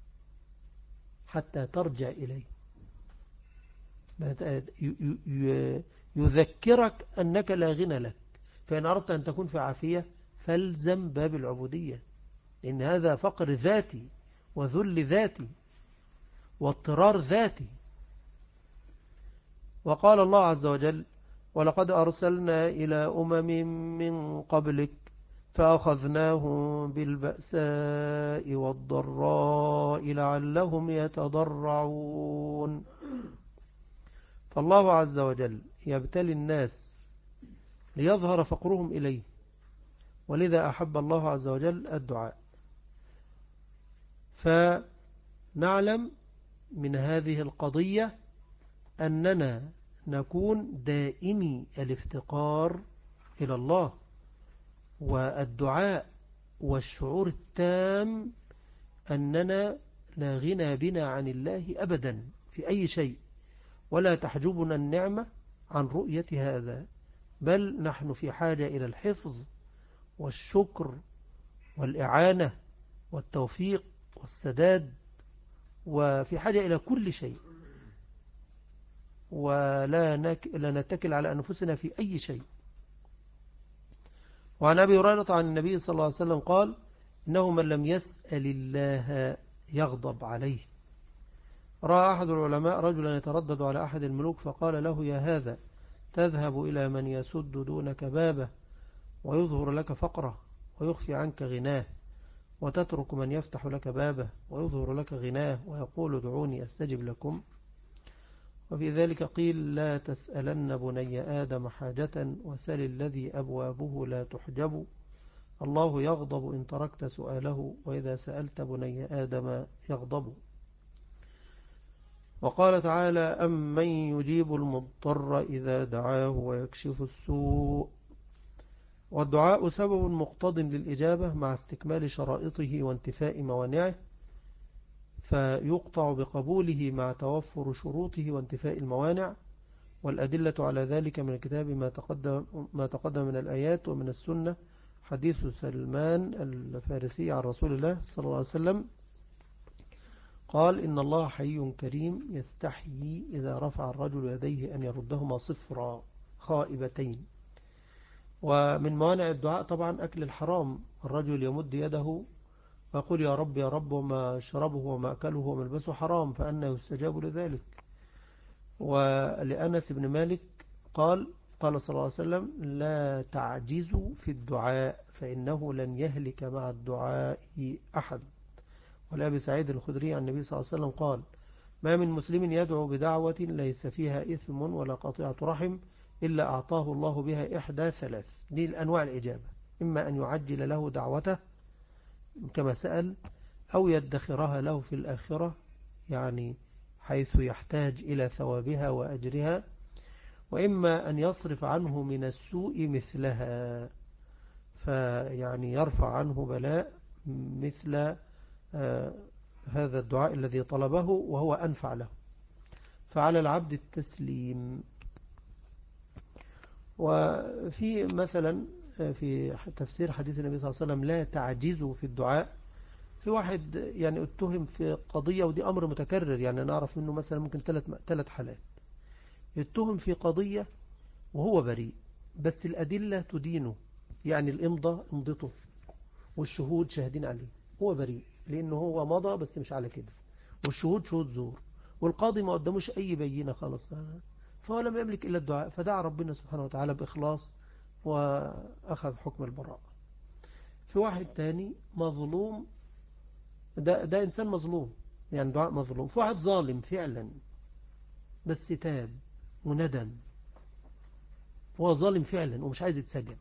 حتى ترجع إليه، يذكرك أنك لا غنى لك. فإن أردت أن تكون في عافية فالزم باب العبودية، لأن هذا فقر ذاتي وذل ذاتي واضطرار ذاتي. وقال الله عز وجل: ولقد أرسلنا إلى أمم من قبلك فأخذناهم بالبأساء والضراء لعلهم يتضرعون. فالله عز وجل يبتلي الناس ليظهر فقرهم إليه، ولذا أحب الله عز وجل الدعاء. فنعلم من هذه القضية أننا نكون دائمي الافتقار إلى الله، والدعاء والشعور التام أننا لا غنى بنا عن الله أبدا في أي شيء، ولا تحجبنا النعمة عن رؤية هذا، بل نحن في حاجة إلى الحفظ والشكر والإعانة والتوفيق والسداد، وفي حاجة إلى كل شيء، ولا نك... لا نتكل على أنفسنا في أي شيء. وعن أبي هريرة عن النبي صلى الله عليه وسلم قال: إنه من لم يسأل الله يغضب عليه. رأى أحد العلماء رجلا يتردد على أحد الملوك فقال له: يا هذا، تذهب إلى من يسد دونك بابه ويظهر لك فقره ويخفي عنك غناه، وتترك من يفتح لك بابه ويظهر لك غناه ويقول: ادعوني أستجب لكم. وفي ذلك قيل: لا تسألن بني آدم حاجة وسل الذي أبوابه لا تحجب، الله يغضب إن تركت سؤاله، وإذا سألت بني آدم يغضب. وقال تعالى: أمن يجيب المضطر إذا دعاه ويكشف السوء. والدعاء سبب مقتض للإجابة مع استكمال شرائطه وانتفاء موانعه، فيقطع بقبوله مع توفر شروطه وانتفاء الموانع. والأدلة على ذلك من الكتاب ما تقدم, ما تقدم من الآيات ومن السنة. حديث سلمان الفارسي عن رسول الله صلى الله عليه وسلم قال: إن الله حي كريم يستحيي إذا رفع الرجل يديه أن يردهما صفرا خائبتين. ومن موانع الدعاء طبعا أكل الحرام، الرجل يمد يده ويقول: يا رب يا رب، وما شربه وما أكله وملبسه حرام، فأنا يستجاب لذلك. ولأنس بن مالك قال: قال صلى الله عليه وسلم: لا تعجزوا في الدعاء فإنه لن يهلك مع الدعاء أحد. ولأبي سعيد الخدري عن النبي صلى الله عليه وسلم قال: ما من مسلم يدعو بدعوة ليس فيها إثم ولا قطيعة رحم إلا أعطاه الله بها إحدى ثلاث. دي الأنواع الإجابة: إما أن يعجل له دعوته كما سأل، أو يدخرها له في الآخرة، يعني حيث يحتاج إلى ثوابها وأجرها، وإما أن يصرف عنه من السوء مثلها، فيعني يرفع عنه بلاء مثل آه هذا الدعاء الذي طلبه وهو أنفع له. فعلى العبد التسليم. وفي مثلا في تفسير حديث النبي صلى الله عليه وسلم: لا تعجزوا في الدعاء. في واحد يعني اتهم في قضية، ودي أمر متكرر، يعني نعرف منه مثلا ممكن ثلاث ثلاث حالات. اتهم في قضية وهو بريء، بس الأدلة تدينه، يعني الإمضة امضته والشهود شاهدين عليه، هو بريء لأنه هو مضى بس مش على كده، والشهود شهود زور، والقاضي ما قدموش أي بينة خالص، فهو لم يملك إلا الدعاء، فدعا ربنا سبحانه وتعالى بإخلاص وأخذ حكم البراءة. في واحد تاني مظلوم، ده, ده إنسان مظلوم، يعني دعاء مظلوم. في واحد ظالم فعلا بس تاب وندم، هو ظالم فعلا ومش عايز يتسجن،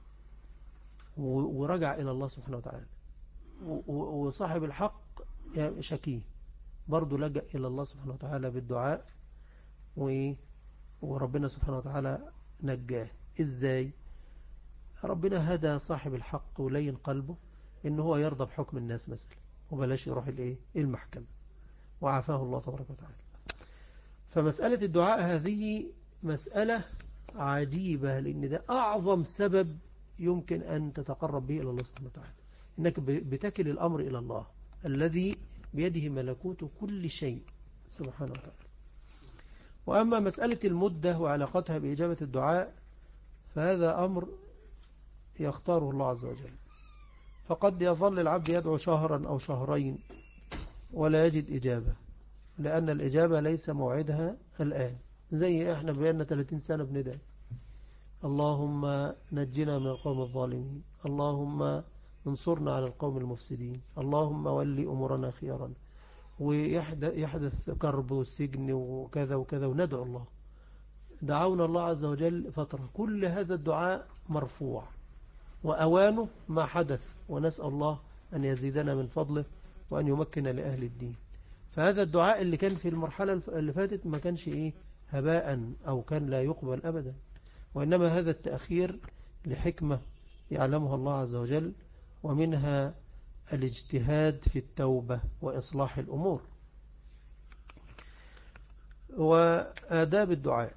ورجع إلى الله سبحانه وتعالى. وصاحب الحق شكيه برضو لجأ إلى الله سبحانه وتعالى بالدعاء وإيه وربنا سبحانه وتعالى نجاه. إزاي؟ ربنا هدى صاحب الحق ولين قلبه إن هو يرضى بحكم الناس مثلا، وبلاش يروح الإيه المحكمة، وعافاه الله تبارك وتعالى. فمسألة الدعاء هذه مسألة عجيبة، لأن ده أعظم سبب يمكن أن تتقرب به إلى الله سبحانه وتعالى، إنك بتكل الأمر إلى الله الذي بيده ملكوت كل شيء سبحانه وتعالى. وأما مسألة المدة وعلاقتها بإجابة الدعاء فهذا أمر يختاره الله عز وجل. فقد يظل العبد يدعو شهرا أو شهرين ولا يجد إجابة، لأن الإجابة ليس موعدها الآن. زي إحنا بقالنا ثلاثين سنة بندعي اللهم نجنا من القوم الظالمين، اللهم انصرنا على القوم المفسدين، اللهم ولي أمورنا خيرا، ويحدث كرب والسجن وكذا وكذا، وندعو الله. دعونا الله عز وجل فترة، كل هذا الدعاء مرفوع وأوانه ما حدث، ونسأل الله أن يزيدنا من فضله وأن يمكن لأهل الدين. فهذا الدعاء اللي كان في المرحلة اللي فاتت ما كانش إيه هباء أو كان لا يقبل أبدا، وإنما هذا التأخير لحكمة يعلمها الله عز وجل، ومنها الاجتهاد في التوبة وإصلاح الأمور. وآداب الدعاء: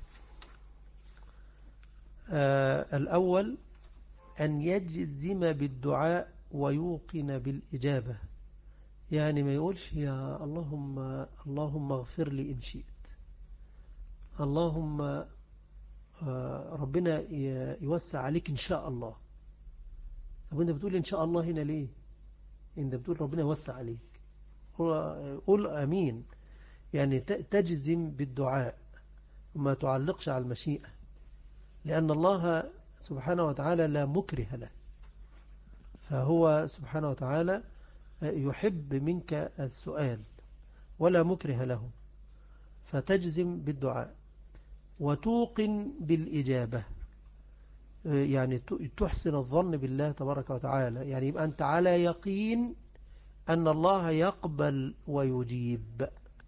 آه الأول أن يجزم بالدعاء ويوقن بالإجابة، يعني ما يقولش يا اللهم اللهم اغفر لي إن شئت، اللهم آه ربنا يوسع عليك إن شاء الله. طب أنت بتقول إن شاء الله هنا ليه؟ أنت بتقول ربنا يوسع عليك، قول أمين، يعني تجزم بالدعاء وما تعلقش على المشيئة، لأن الله سبحانه وتعالى لا مكره له، فهو سبحانه وتعالى يحب منك السؤال ولا مكره له، فتجزم بالدعاء وتوقن بالإجابة، يعني تحسن الظن بالله تبارك وتعالى، يعني يبقى أنت على يقين أن الله يقبل ويجيب.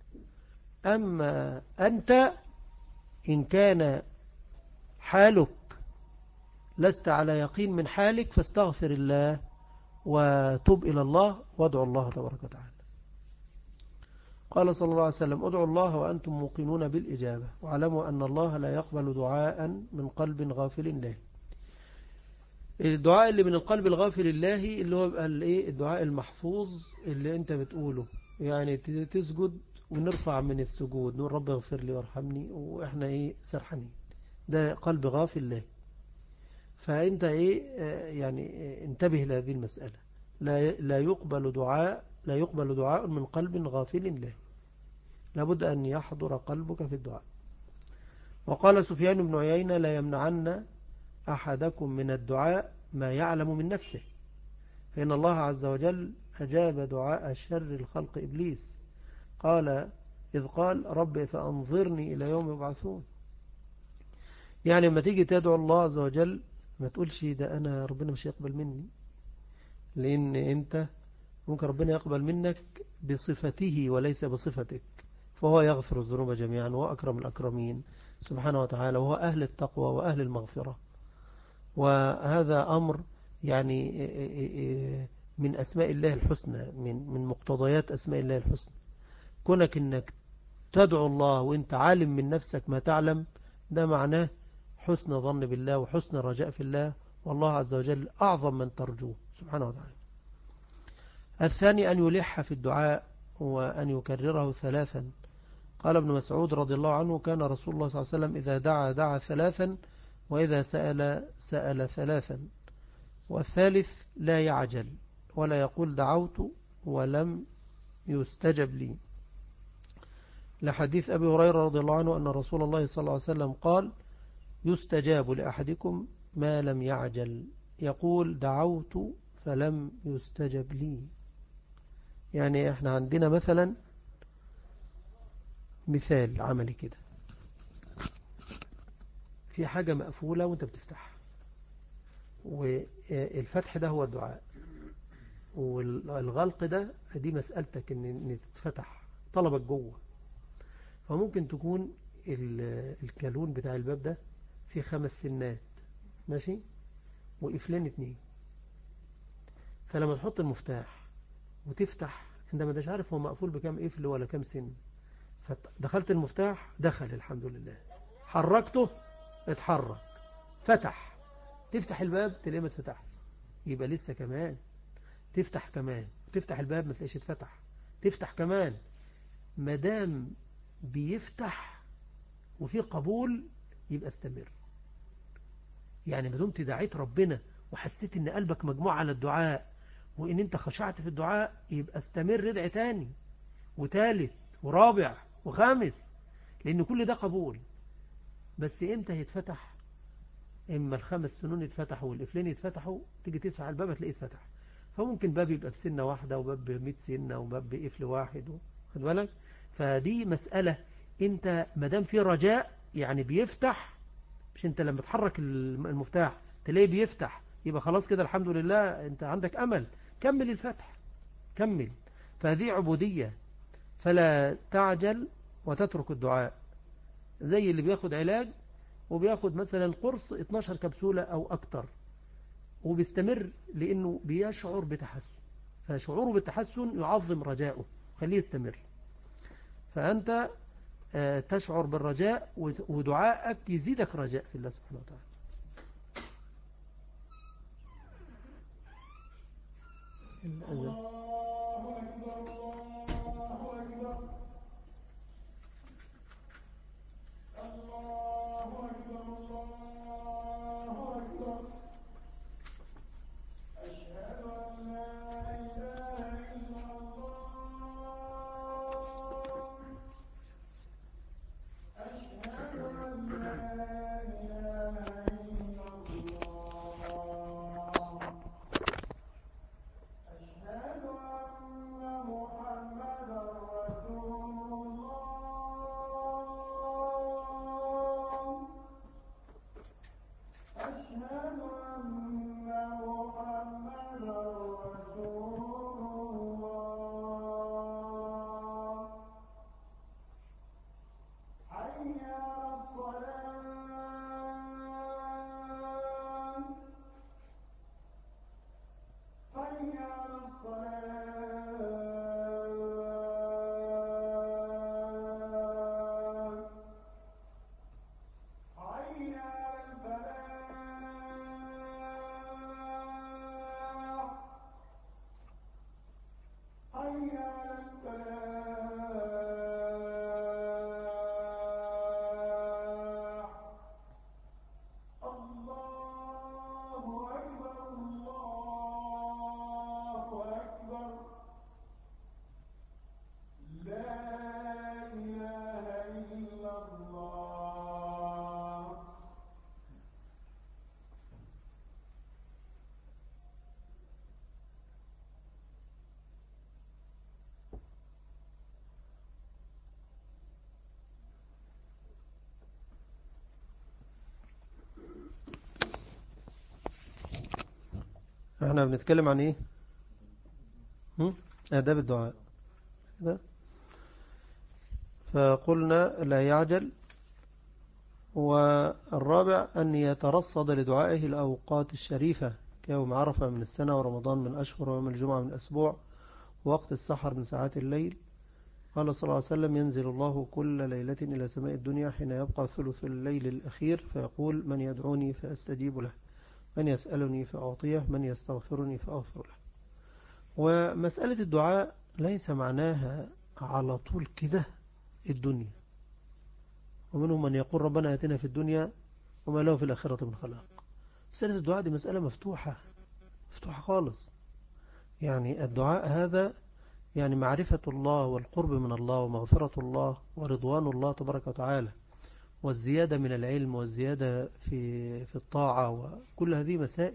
أما أنت إن كان حالك لست على يقين من حالك فاستغفر الله وتب إلى الله وادعو الله تبارك وتعالى. قال صلى الله عليه وسلم: ادعوا الله وأنتم موقنون بالإجابة، واعلموا أن الله لا يقبل دعاء من قلب غافل الله. الدعاء اللي من القلب الغافل الله اللي هو بقى الدعاء المحفوظ اللي انت بتقوله، يعني تسجد ونرفع من السجود نقول رب اغفر لي وارحمني واحنا ايه سرحانين، ده قلب غافل الله. فانت ايه يعني انتبه لهذه المسألة، لا لا يقبل دعاء لا يقبل دعاء من قلب غافل الله، لابد أن يحضر قلبك في الدعاء. وقال سفيان بن عيينة: لا يمنعن أحدكم من الدعاء ما يعلم من نفسه، فإن الله عز وجل أجاب دعاء شر الخلق إبليس، قال إذ قال رب فأنظرني إلى يوم يبعثون. يعني لما تيجي تدعو الله عز وجل ما تقولش ده أنا ربنا مش يقبل مني، لأن أنت ممكن ربنا يقبل منك بصفته وليس بصفتك، فهو يغفر الذنوب جميعا وأكرم الأكرمين سبحانه وتعالى، وهو أهل التقوى وأهل المغفرة. وهذا أمر يعني من أسماء الله الحسنى، من من مقتضيات أسماء الله الحسنى. كونك إنك تدعو الله وإنت عالم من نفسك ما تعلم، ده معناه حسن ظن بالله وحسن رجاء في الله، والله عز وجل أعظم من ترجوه سبحانه وتعالى. الثاني أن يلح في الدعاء وأن يكرره ثلاثا. قال ابن مسعود رضي الله عنه: كان رسول الله صلى الله عليه وسلم إذا دعا دعا ثلاثا، وإذا سأل سأل ثلاثا. والثالث لا يعجل ولا يقول دعوت ولم يستجب لي، لحديث أبي هريرة رضي الله عنه أن رسول الله صلى الله عليه وسلم قال: يستجاب لأحدكم ما لم يعجل، يقول دعوت فلم يستجب لي. يعني احنا عندنا مثلا مثال عملي كده، في حاجة مقفولة وانت بتفتحها، والفتح ده هو الدعاء، والغلق ده دي مسألتك ان تتفتح طلبك جوه. فممكن تكون الكالون بتاع الباب ده فيه خمس سنات ماشي، وقفلين اتنين. فلما تحط المفتاح وتفتح انت ما داش عارف هو مقفول بكام قفل ولا كام سن. فدخلت المفتاح دخل الحمد لله، حركته اتحرك، فتح. تفتح الباب تلاقيه ما اتفتحش، يبقى لسه كمان تفتح كمان، تفتح الباب ما تلاقيش اتفتح، تفتح كمان. مدام بيفتح وفي قبول يبقى استمر. يعني ما دمت دعيت ربنا وحسيت ان قلبك مجموع على الدعاء وان انت خشعت في الدعاء، يبقى استمر، ادعي تاني وتالت ورابع وخامس، لان كل ده قبول. بس امتى يتفتح؟ اما الخمس سنون يتفتحوا والقفلين يتفتحوا، تيجي تفتح الباب تلاقيه اتفتح. فممكن باب يبقى بسنة واحدة وباب بمئة سنة وباب بقفل واحد، خد بالك. فدي مسألة، انت مدام في رجاء يعني بيفتح، مش انت لما تحرك المفتاح تلاقيه بيفتح، يبقى خلاص كده الحمد لله انت عندك امل، كمل الفتح كمل. فهذه عبودية، فلا تعجل وتترك الدعاء. زي اللي بياخد علاج وبياخد مثلا قرص اتناشر كبسولة او اكتر وبيستمر لانه بيشعر بتحسن، فشعوره بالتحسن يعظم رجاؤه خليه يستمر. فأنت تشعر بالرجاء ودعائك يزيدك رجاء في الله سبحانه وتعالى. الله أكبر الله أكبر الله أكبر الله أكبر. أشهد أن لا إله إلا الله. أشهد أن لا إله إلا الله. أشهد أن محمدا رسول الله. أشهد أن محمدا رسول الله. حي على الصلاة. حي على الصلاة. حي على الفلاح. حي على الفلاح. الله أكبر الله أكبر. لا إله إلا الله. احنا بنتكلم عن ايه؟ هم؟ آداب الدعاء ده. فقلنا لا يعجل، والرابع أن يترصد لدعائه الأوقات الشريفة كيوم عرفة من السنة، ورمضان من أشهر، ويوم الجمعة من أسبوع، ووقت السحر من ساعات الليل. قال صلى الله عليه وسلم: ينزل الله كل ليلة إلى سماء الدنيا حين يبقى ثلث الليل الأخير فيقول: من يدعوني فأستجيب له، من يسألني فأعطيه، من يستغفرني فأغفر له. ومسألة الدعاء ليس معناها على طول كده الدنيا، ومنهم من يقول ربنا آتنا في الدنيا وما له في الآخرة من خلاق. مسألة الدعاء دي مسألة مفتوحة مفتوحة خالص. يعني الدعاء هذا يعني معرفة الله والقرب من الله ومغفرة الله ورضوان الله تبارك وتعالى، والزيادة من العلم والزيادة في في الطاعة، وكل هذه مسائل.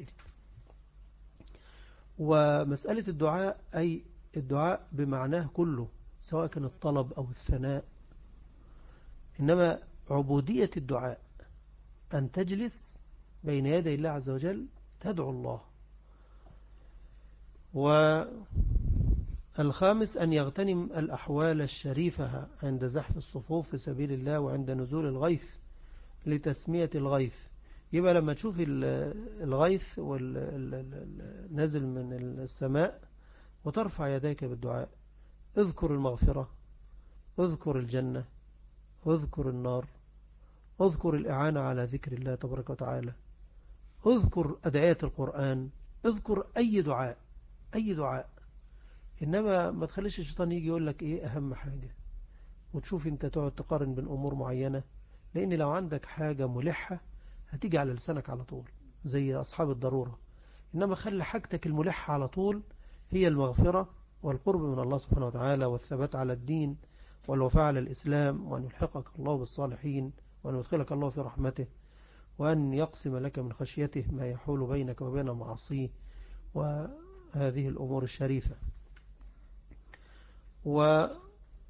ومسألة الدعاء أي الدعاء بمعناه كله، سواء كان الطلب أو الثناء. إنما عبودية الدعاء أن تجلس بين يدي الله عز وجل تدعو الله. الخامس أن يغتنم الأحوال الشريفة عند زحف الصفوف في سبيل الله وعند نزول الغيث لتسمية الغيث. يبقى لما تشوف الغيث والنازل من السماء وترفع يديك بالدعاء، اذكر المغفرة، اذكر الجنة، اذكر النار، اذكر الإعانة على ذكر الله تبارك وتعالى، اذكر أدعية القرآن، اذكر أي دعاء، أي دعاء. إنما ما تخليش الشيطان يجي يقول لك إيه أهم حاجة، وتشوف أنت تقعد تقارن بين أمور معينة، لأن لو عندك حاجة ملحة هتيجي على لسانك على طول زي أصحاب الضرورة. إنما خلي حاجتك الملحة على طول هي المغفرة والقرب من الله سبحانه وتعالى والثبات على الدين والوفاء على الإسلام، وأن يلحقك الله بالصالحين، وأن يدخلك الله في رحمته، وأن يقسم لك من خشيته ما يحول بينك وبين معاصيه، وهذه الأمور الشريفة. ويقول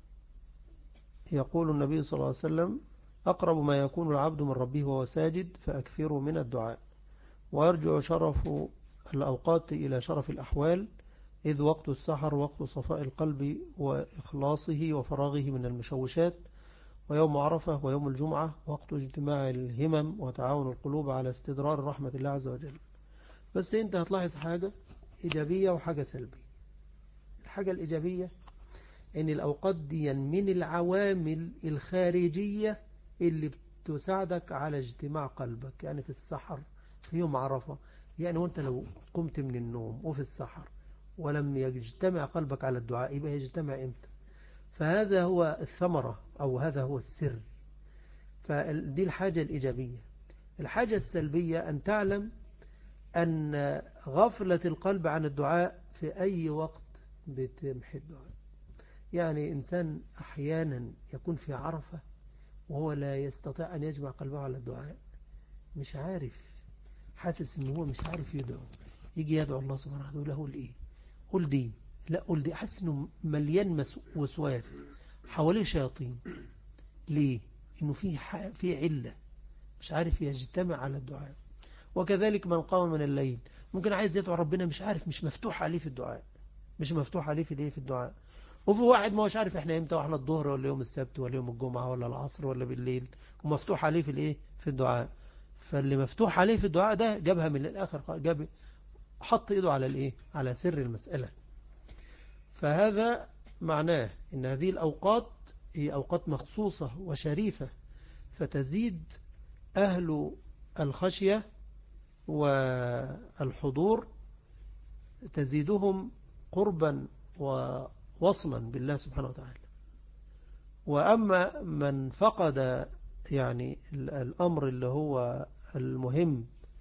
النبي صلى الله عليه وسلم: أقرب ما يكون العبد من ربه وهو ساجد فأكثروا من الدعاء. ويرجع شرف الأوقات إلى شرف الأحوال، إذ وقت السحر وقت صفاء القلب وإخلاصه وفراغه من المشوشات، ويوم عرفة ويوم الجمعة وقت اجتماع الهمم وتعاون القلوب على استدرار رحمة الله عز وجل. بس أنت هتلاحظ حاجة إيجابية وحاجة سلبية. الحاجة الإيجابية إن الأوقات دي من العوامل الخارجية اللي بتساعدك على اجتماع قلبك. يعني في السحر في يوم عرفة، يعني وانت لو قمت من النوم وفي السحر ولم يجتمع قلبك على الدعاء، يبقى يجتمع امتى؟ فهذا هو الثمرة أو هذا هو السر. فدي الحاجة الإيجابية. الحاجة السلبية أن تعلم أن غفلة القلب عن الدعاء في أي وقت بتمحي الدعاء. يعني إنسان أحيانا يكون في عرفة وهو لا يستطيع أن يجمع قلبه على الدعاء، مش عارف، حاسس إنه هو مش عارف يدعو، يجي يدعو الله سبحانه وتعالى يقول له قول إيه، قول دي، لا قول دي، حاسس إنه مليان وسواس حواليه شياطين. ليه؟ إنه في في علة مش عارف يجتمع على الدعاء. وكذلك من قام من الليل ممكن عايز يدعو ربنا مش عارف، مش مفتوح عليه في الدعاء، مش مفتوح عليه في الايه في الدعاء. وفي واحد ما هوش عارف احنا امتى، واحنا الظهر ولا يوم السبت ولا يوم الجمعة ولا العصر ولا بالليل، ومفتوح عليه في الايه في الدعاء. فاللي مفتوح عليه في الدعاء ده جابها من الاخر، جاب حط ايده على الايه على سر المسألة. فهذا معناه ان هذه الاوقات هي اوقات مخصوصة وشريفة، فتزيد اهل الخشية والحضور، تزيدهم قربا ووصلا بالله سبحانه وتعالى. وأما من فقد يعني الأمر اللي هو المهم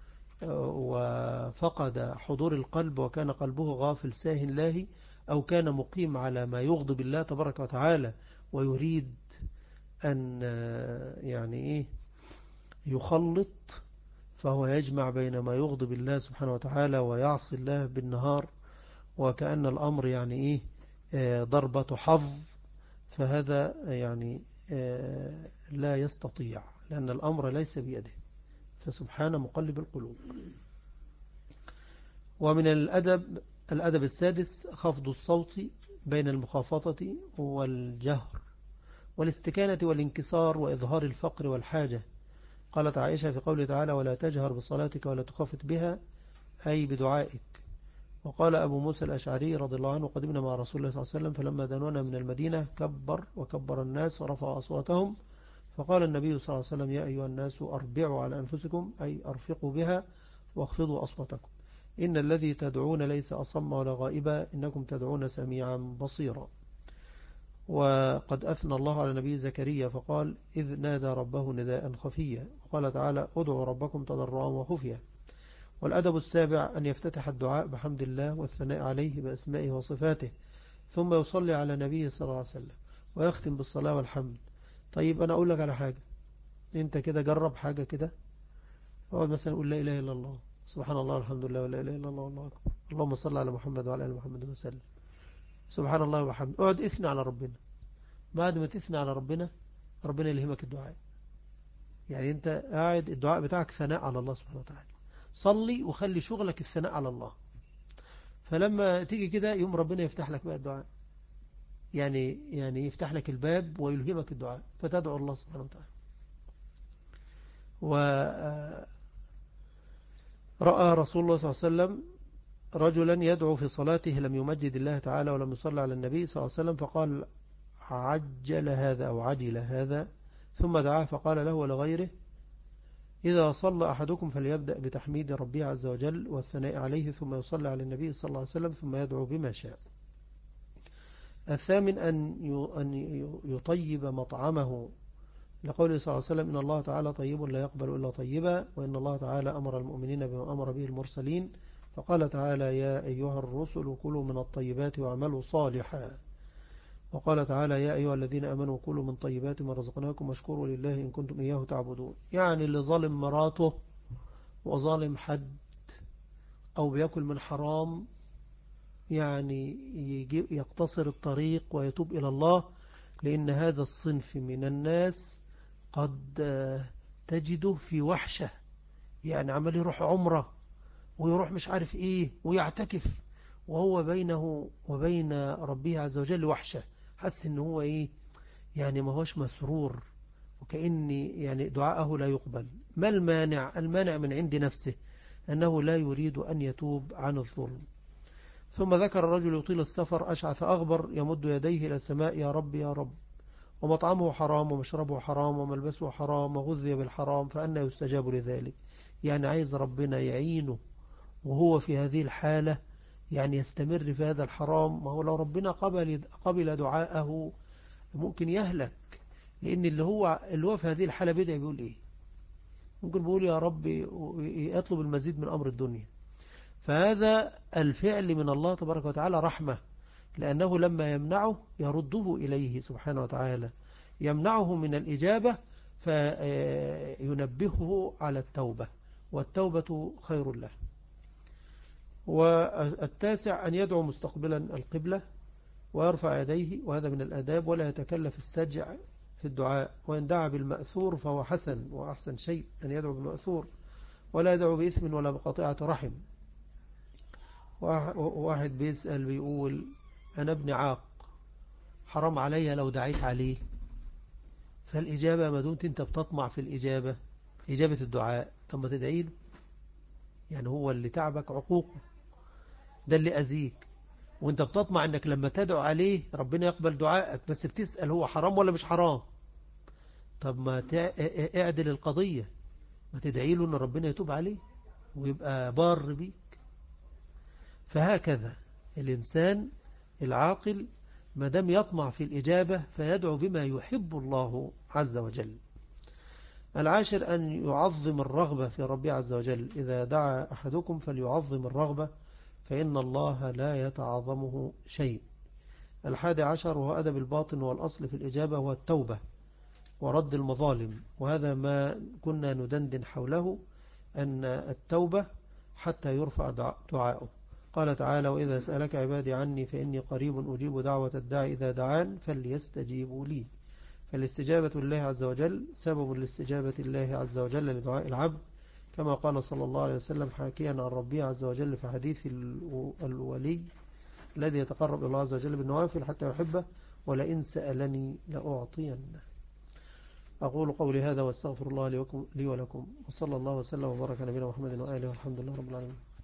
وفقد حضور القلب وكان قلبه غافل ساهن لاهي، أو كان مقيم على ما يغضب الله تبارك وتعالى ويريد أن يعني إيه يخلط، فهو يجمع بين ما يغضب الله سبحانه وتعالى ويعصي الله بالنهار، وكأن الأمر يعني إيه ضربة حظ. فهذا يعني لا يستطيع، لأن الأمر ليس بيده، فسبحان مقلب القلوب. ومن الأدب الأدب السادس خفض الصوت بين المخافضة والجهر والاستكانة والانكسار وإظهار الفقر والحاجة. قالت عائشة في قوله تعالى: ولا تجهر بصلاتك ولا تخافت بها، أي بدعائك. وقال أبو موسى الأشعري رضي الله عنه: قدمنا مع رسول الله صلى الله عليه وسلم فلما دنونا من المدينة كبر وكبر الناس ورفعوا أصواتهم، فقال النبي صلى الله عليه وسلم: يا أيها الناس أربعوا على أنفسكم، أي أرفقوا بها واخفضوا أصواتكم، إن الذي تدعون ليس أصم ولا غائبا، إنكم تدعون سميعا بصيرا. وقد أثنى الله على نبي زكريا فقال: إذ نادى ربه نداء خفيا. وقال تعالى: ادعوا ربكم تضرعا وخفيا. والأدب السابع أن يفتتح الدعاء بحمد الله والثناء عليه بأسمائه وصفاته، ثم يصلي على نبيه صلى الله عليه وسلم ويختم بالصلاة والحمد. طيب أنا أقول لك على حاجة، أنت كده جرب حاجة كده، اقعد مثلا قول لا إله إلا الله، سبحان الله والحمد لله ولا إله إلا الله والله أكبر، اللهم صل على محمد وعلى آل محمد وسلم، سبحان الله وبحمده. اقعد اثني على ربنا. بعد ما تثني على ربنا، ربنا يلهمك الدعاء. يعني أنت قاعد الدعاء بتاعك ثناء على الله سبحانه وتعالى، صلي وخلي شغلك الثناء على الله. فلما تيجي كده يوم ربنا يفتح لك بقى الدعاء، يعني يعني يفتح لك الباب ويلهمك الدعاء فتدعو الله سبحانه وتعالى. ورأى رسول الله صلى الله عليه وسلم رجلا يدعو في صلاته لم يمجد الله تعالى ولم يصلي على النبي صلى الله عليه وسلم، فقال عجل هذا أو عجل هذا، ثم دعاه فقال له ولغيره إذا صلى أحدكم فليبدأ بتحميد ربه عز وجل والثناء عليه ثم يصلي على النبي صلى الله عليه وسلم ثم يدعو بما شاء. الثامن أن يطيب مطعمه، لقوله صلى الله عليه وسلم إن الله تعالى طيب لا يقبل إلا طيبا، وإن الله تعالى أمر المؤمنين بما أمر به المرسلين، فقال تعالى يا أيها الرسل كلوا من الطيبات واعملوا صالحا، وقال تعالى يا أيها الذين أمنوا كلوا من طيبات ما رزقناكم واشكروا لله إن كنتم إياه تعبدون. يعني اللي ظالم مراته وظالم حد أو بيأكل من حرام يعني يقتصر الطريق ويتوب إلى الله، لأن هذا الصنف من الناس قد تجده في وحشة، يعني عمال يروح عمره ويروح مش عارف إيه ويعتكف وهو بينه وبين ربه عز وجل وحشة، حس إنه هو إيه يعني ما هوش مسرور، وكأن يعني دعاءه لا يقبل. ما المانع؟ المانع من عند نفسه أنه لا يريد أن يتوب عن الظلم. ثم ذكر الرجل يطيل السفر أشعث أغبر يمد يديه إلى السماء يا رب يا رب، ومطعمه حرام ومشربه حرام وملبسه حرام وغذي بالحرام فأنا يستجاب لذلك. يعني عايز ربنا يعينه وهو في هذه الحالة، يعني يستمر في هذا الحرام. ما هو لو ربنا قبل, قبل دعاءه ممكن يهلك، لأن اللي هو, اللي هو في هذه الحالة بدأ بيقول إيه؟ ممكن بيقول يا رب يطلب المزيد من أمر الدنيا. فهذا الفعل من الله تبارك وتعالى رحمة، لأنه لما يمنعه يرده إليه سبحانه وتعالى، يمنعه من الإجابة فينبهه على التوبة، والتوبة خير له. والتاسع أن يدعو مستقبلا القبلة ويرفع يديه، وهذا من الآداب، ولا يتكلف السجع في الدعاء، وإن دعا بالمأثور فهو حسن وأحسن شيء أن يدعو بالمأثور، ولا يدعو بإثم ولا بقطيعة رحم. واحد بيسأل بيقول أنا ابن عاق حرام علي لو دعيت عليه، فالإجابة ما دمت أنت بتطمع في الإجابة إجابة الدعاء طب ما تدعي له، يعني هو اللي تعبك عقوقه، ده اللي أذيك، وانت بتطمع انك لما تدعو عليه ربنا يقبل دعائك، بس بتسأل هو حرام ولا مش حرام. طب ما اعدل القضية، ما تدعي له ان ربنا يتوب عليه ويبقى بار بيك. فهكذا الإنسان العاقل ما دام يطمع في الإجابة فيدعو بما يحب الله عز وجل. العاشر أن يعظم الرغبة في ربه عز وجل، إذا دعا أحدكم فليعظم الرغبة فإن الله لا يتعظمه شيء. الحادي عشر وهو أدب الباطن، والأصل في الإجابة هو التوبة ورد المظالم، وهذا ما كنا ندندن حوله، أن التوبة حتى يرفع دعاؤه. قال تعالى وإذا سألك عبادي عني فإني قريب أجيب دعوة الداعي إذا دعان فليستجيبوا لي. فالاستجابة لله عز وجل سبب لاستجابة الله عز وجل لدعاء العبد، كما قال صلى الله عليه وسلم حاكيا عن ربي عز وجل في حديث الولي الذي يتقرب إلى الله عز وجل بالنوافل حتى يحبه ولئن سألني لأعطينه. أقول قولي هذا واستغفر الله لي ولكم، وصلى الله وسلم وبارك على نبينا محمد وآله والحمد لله رب العالمين.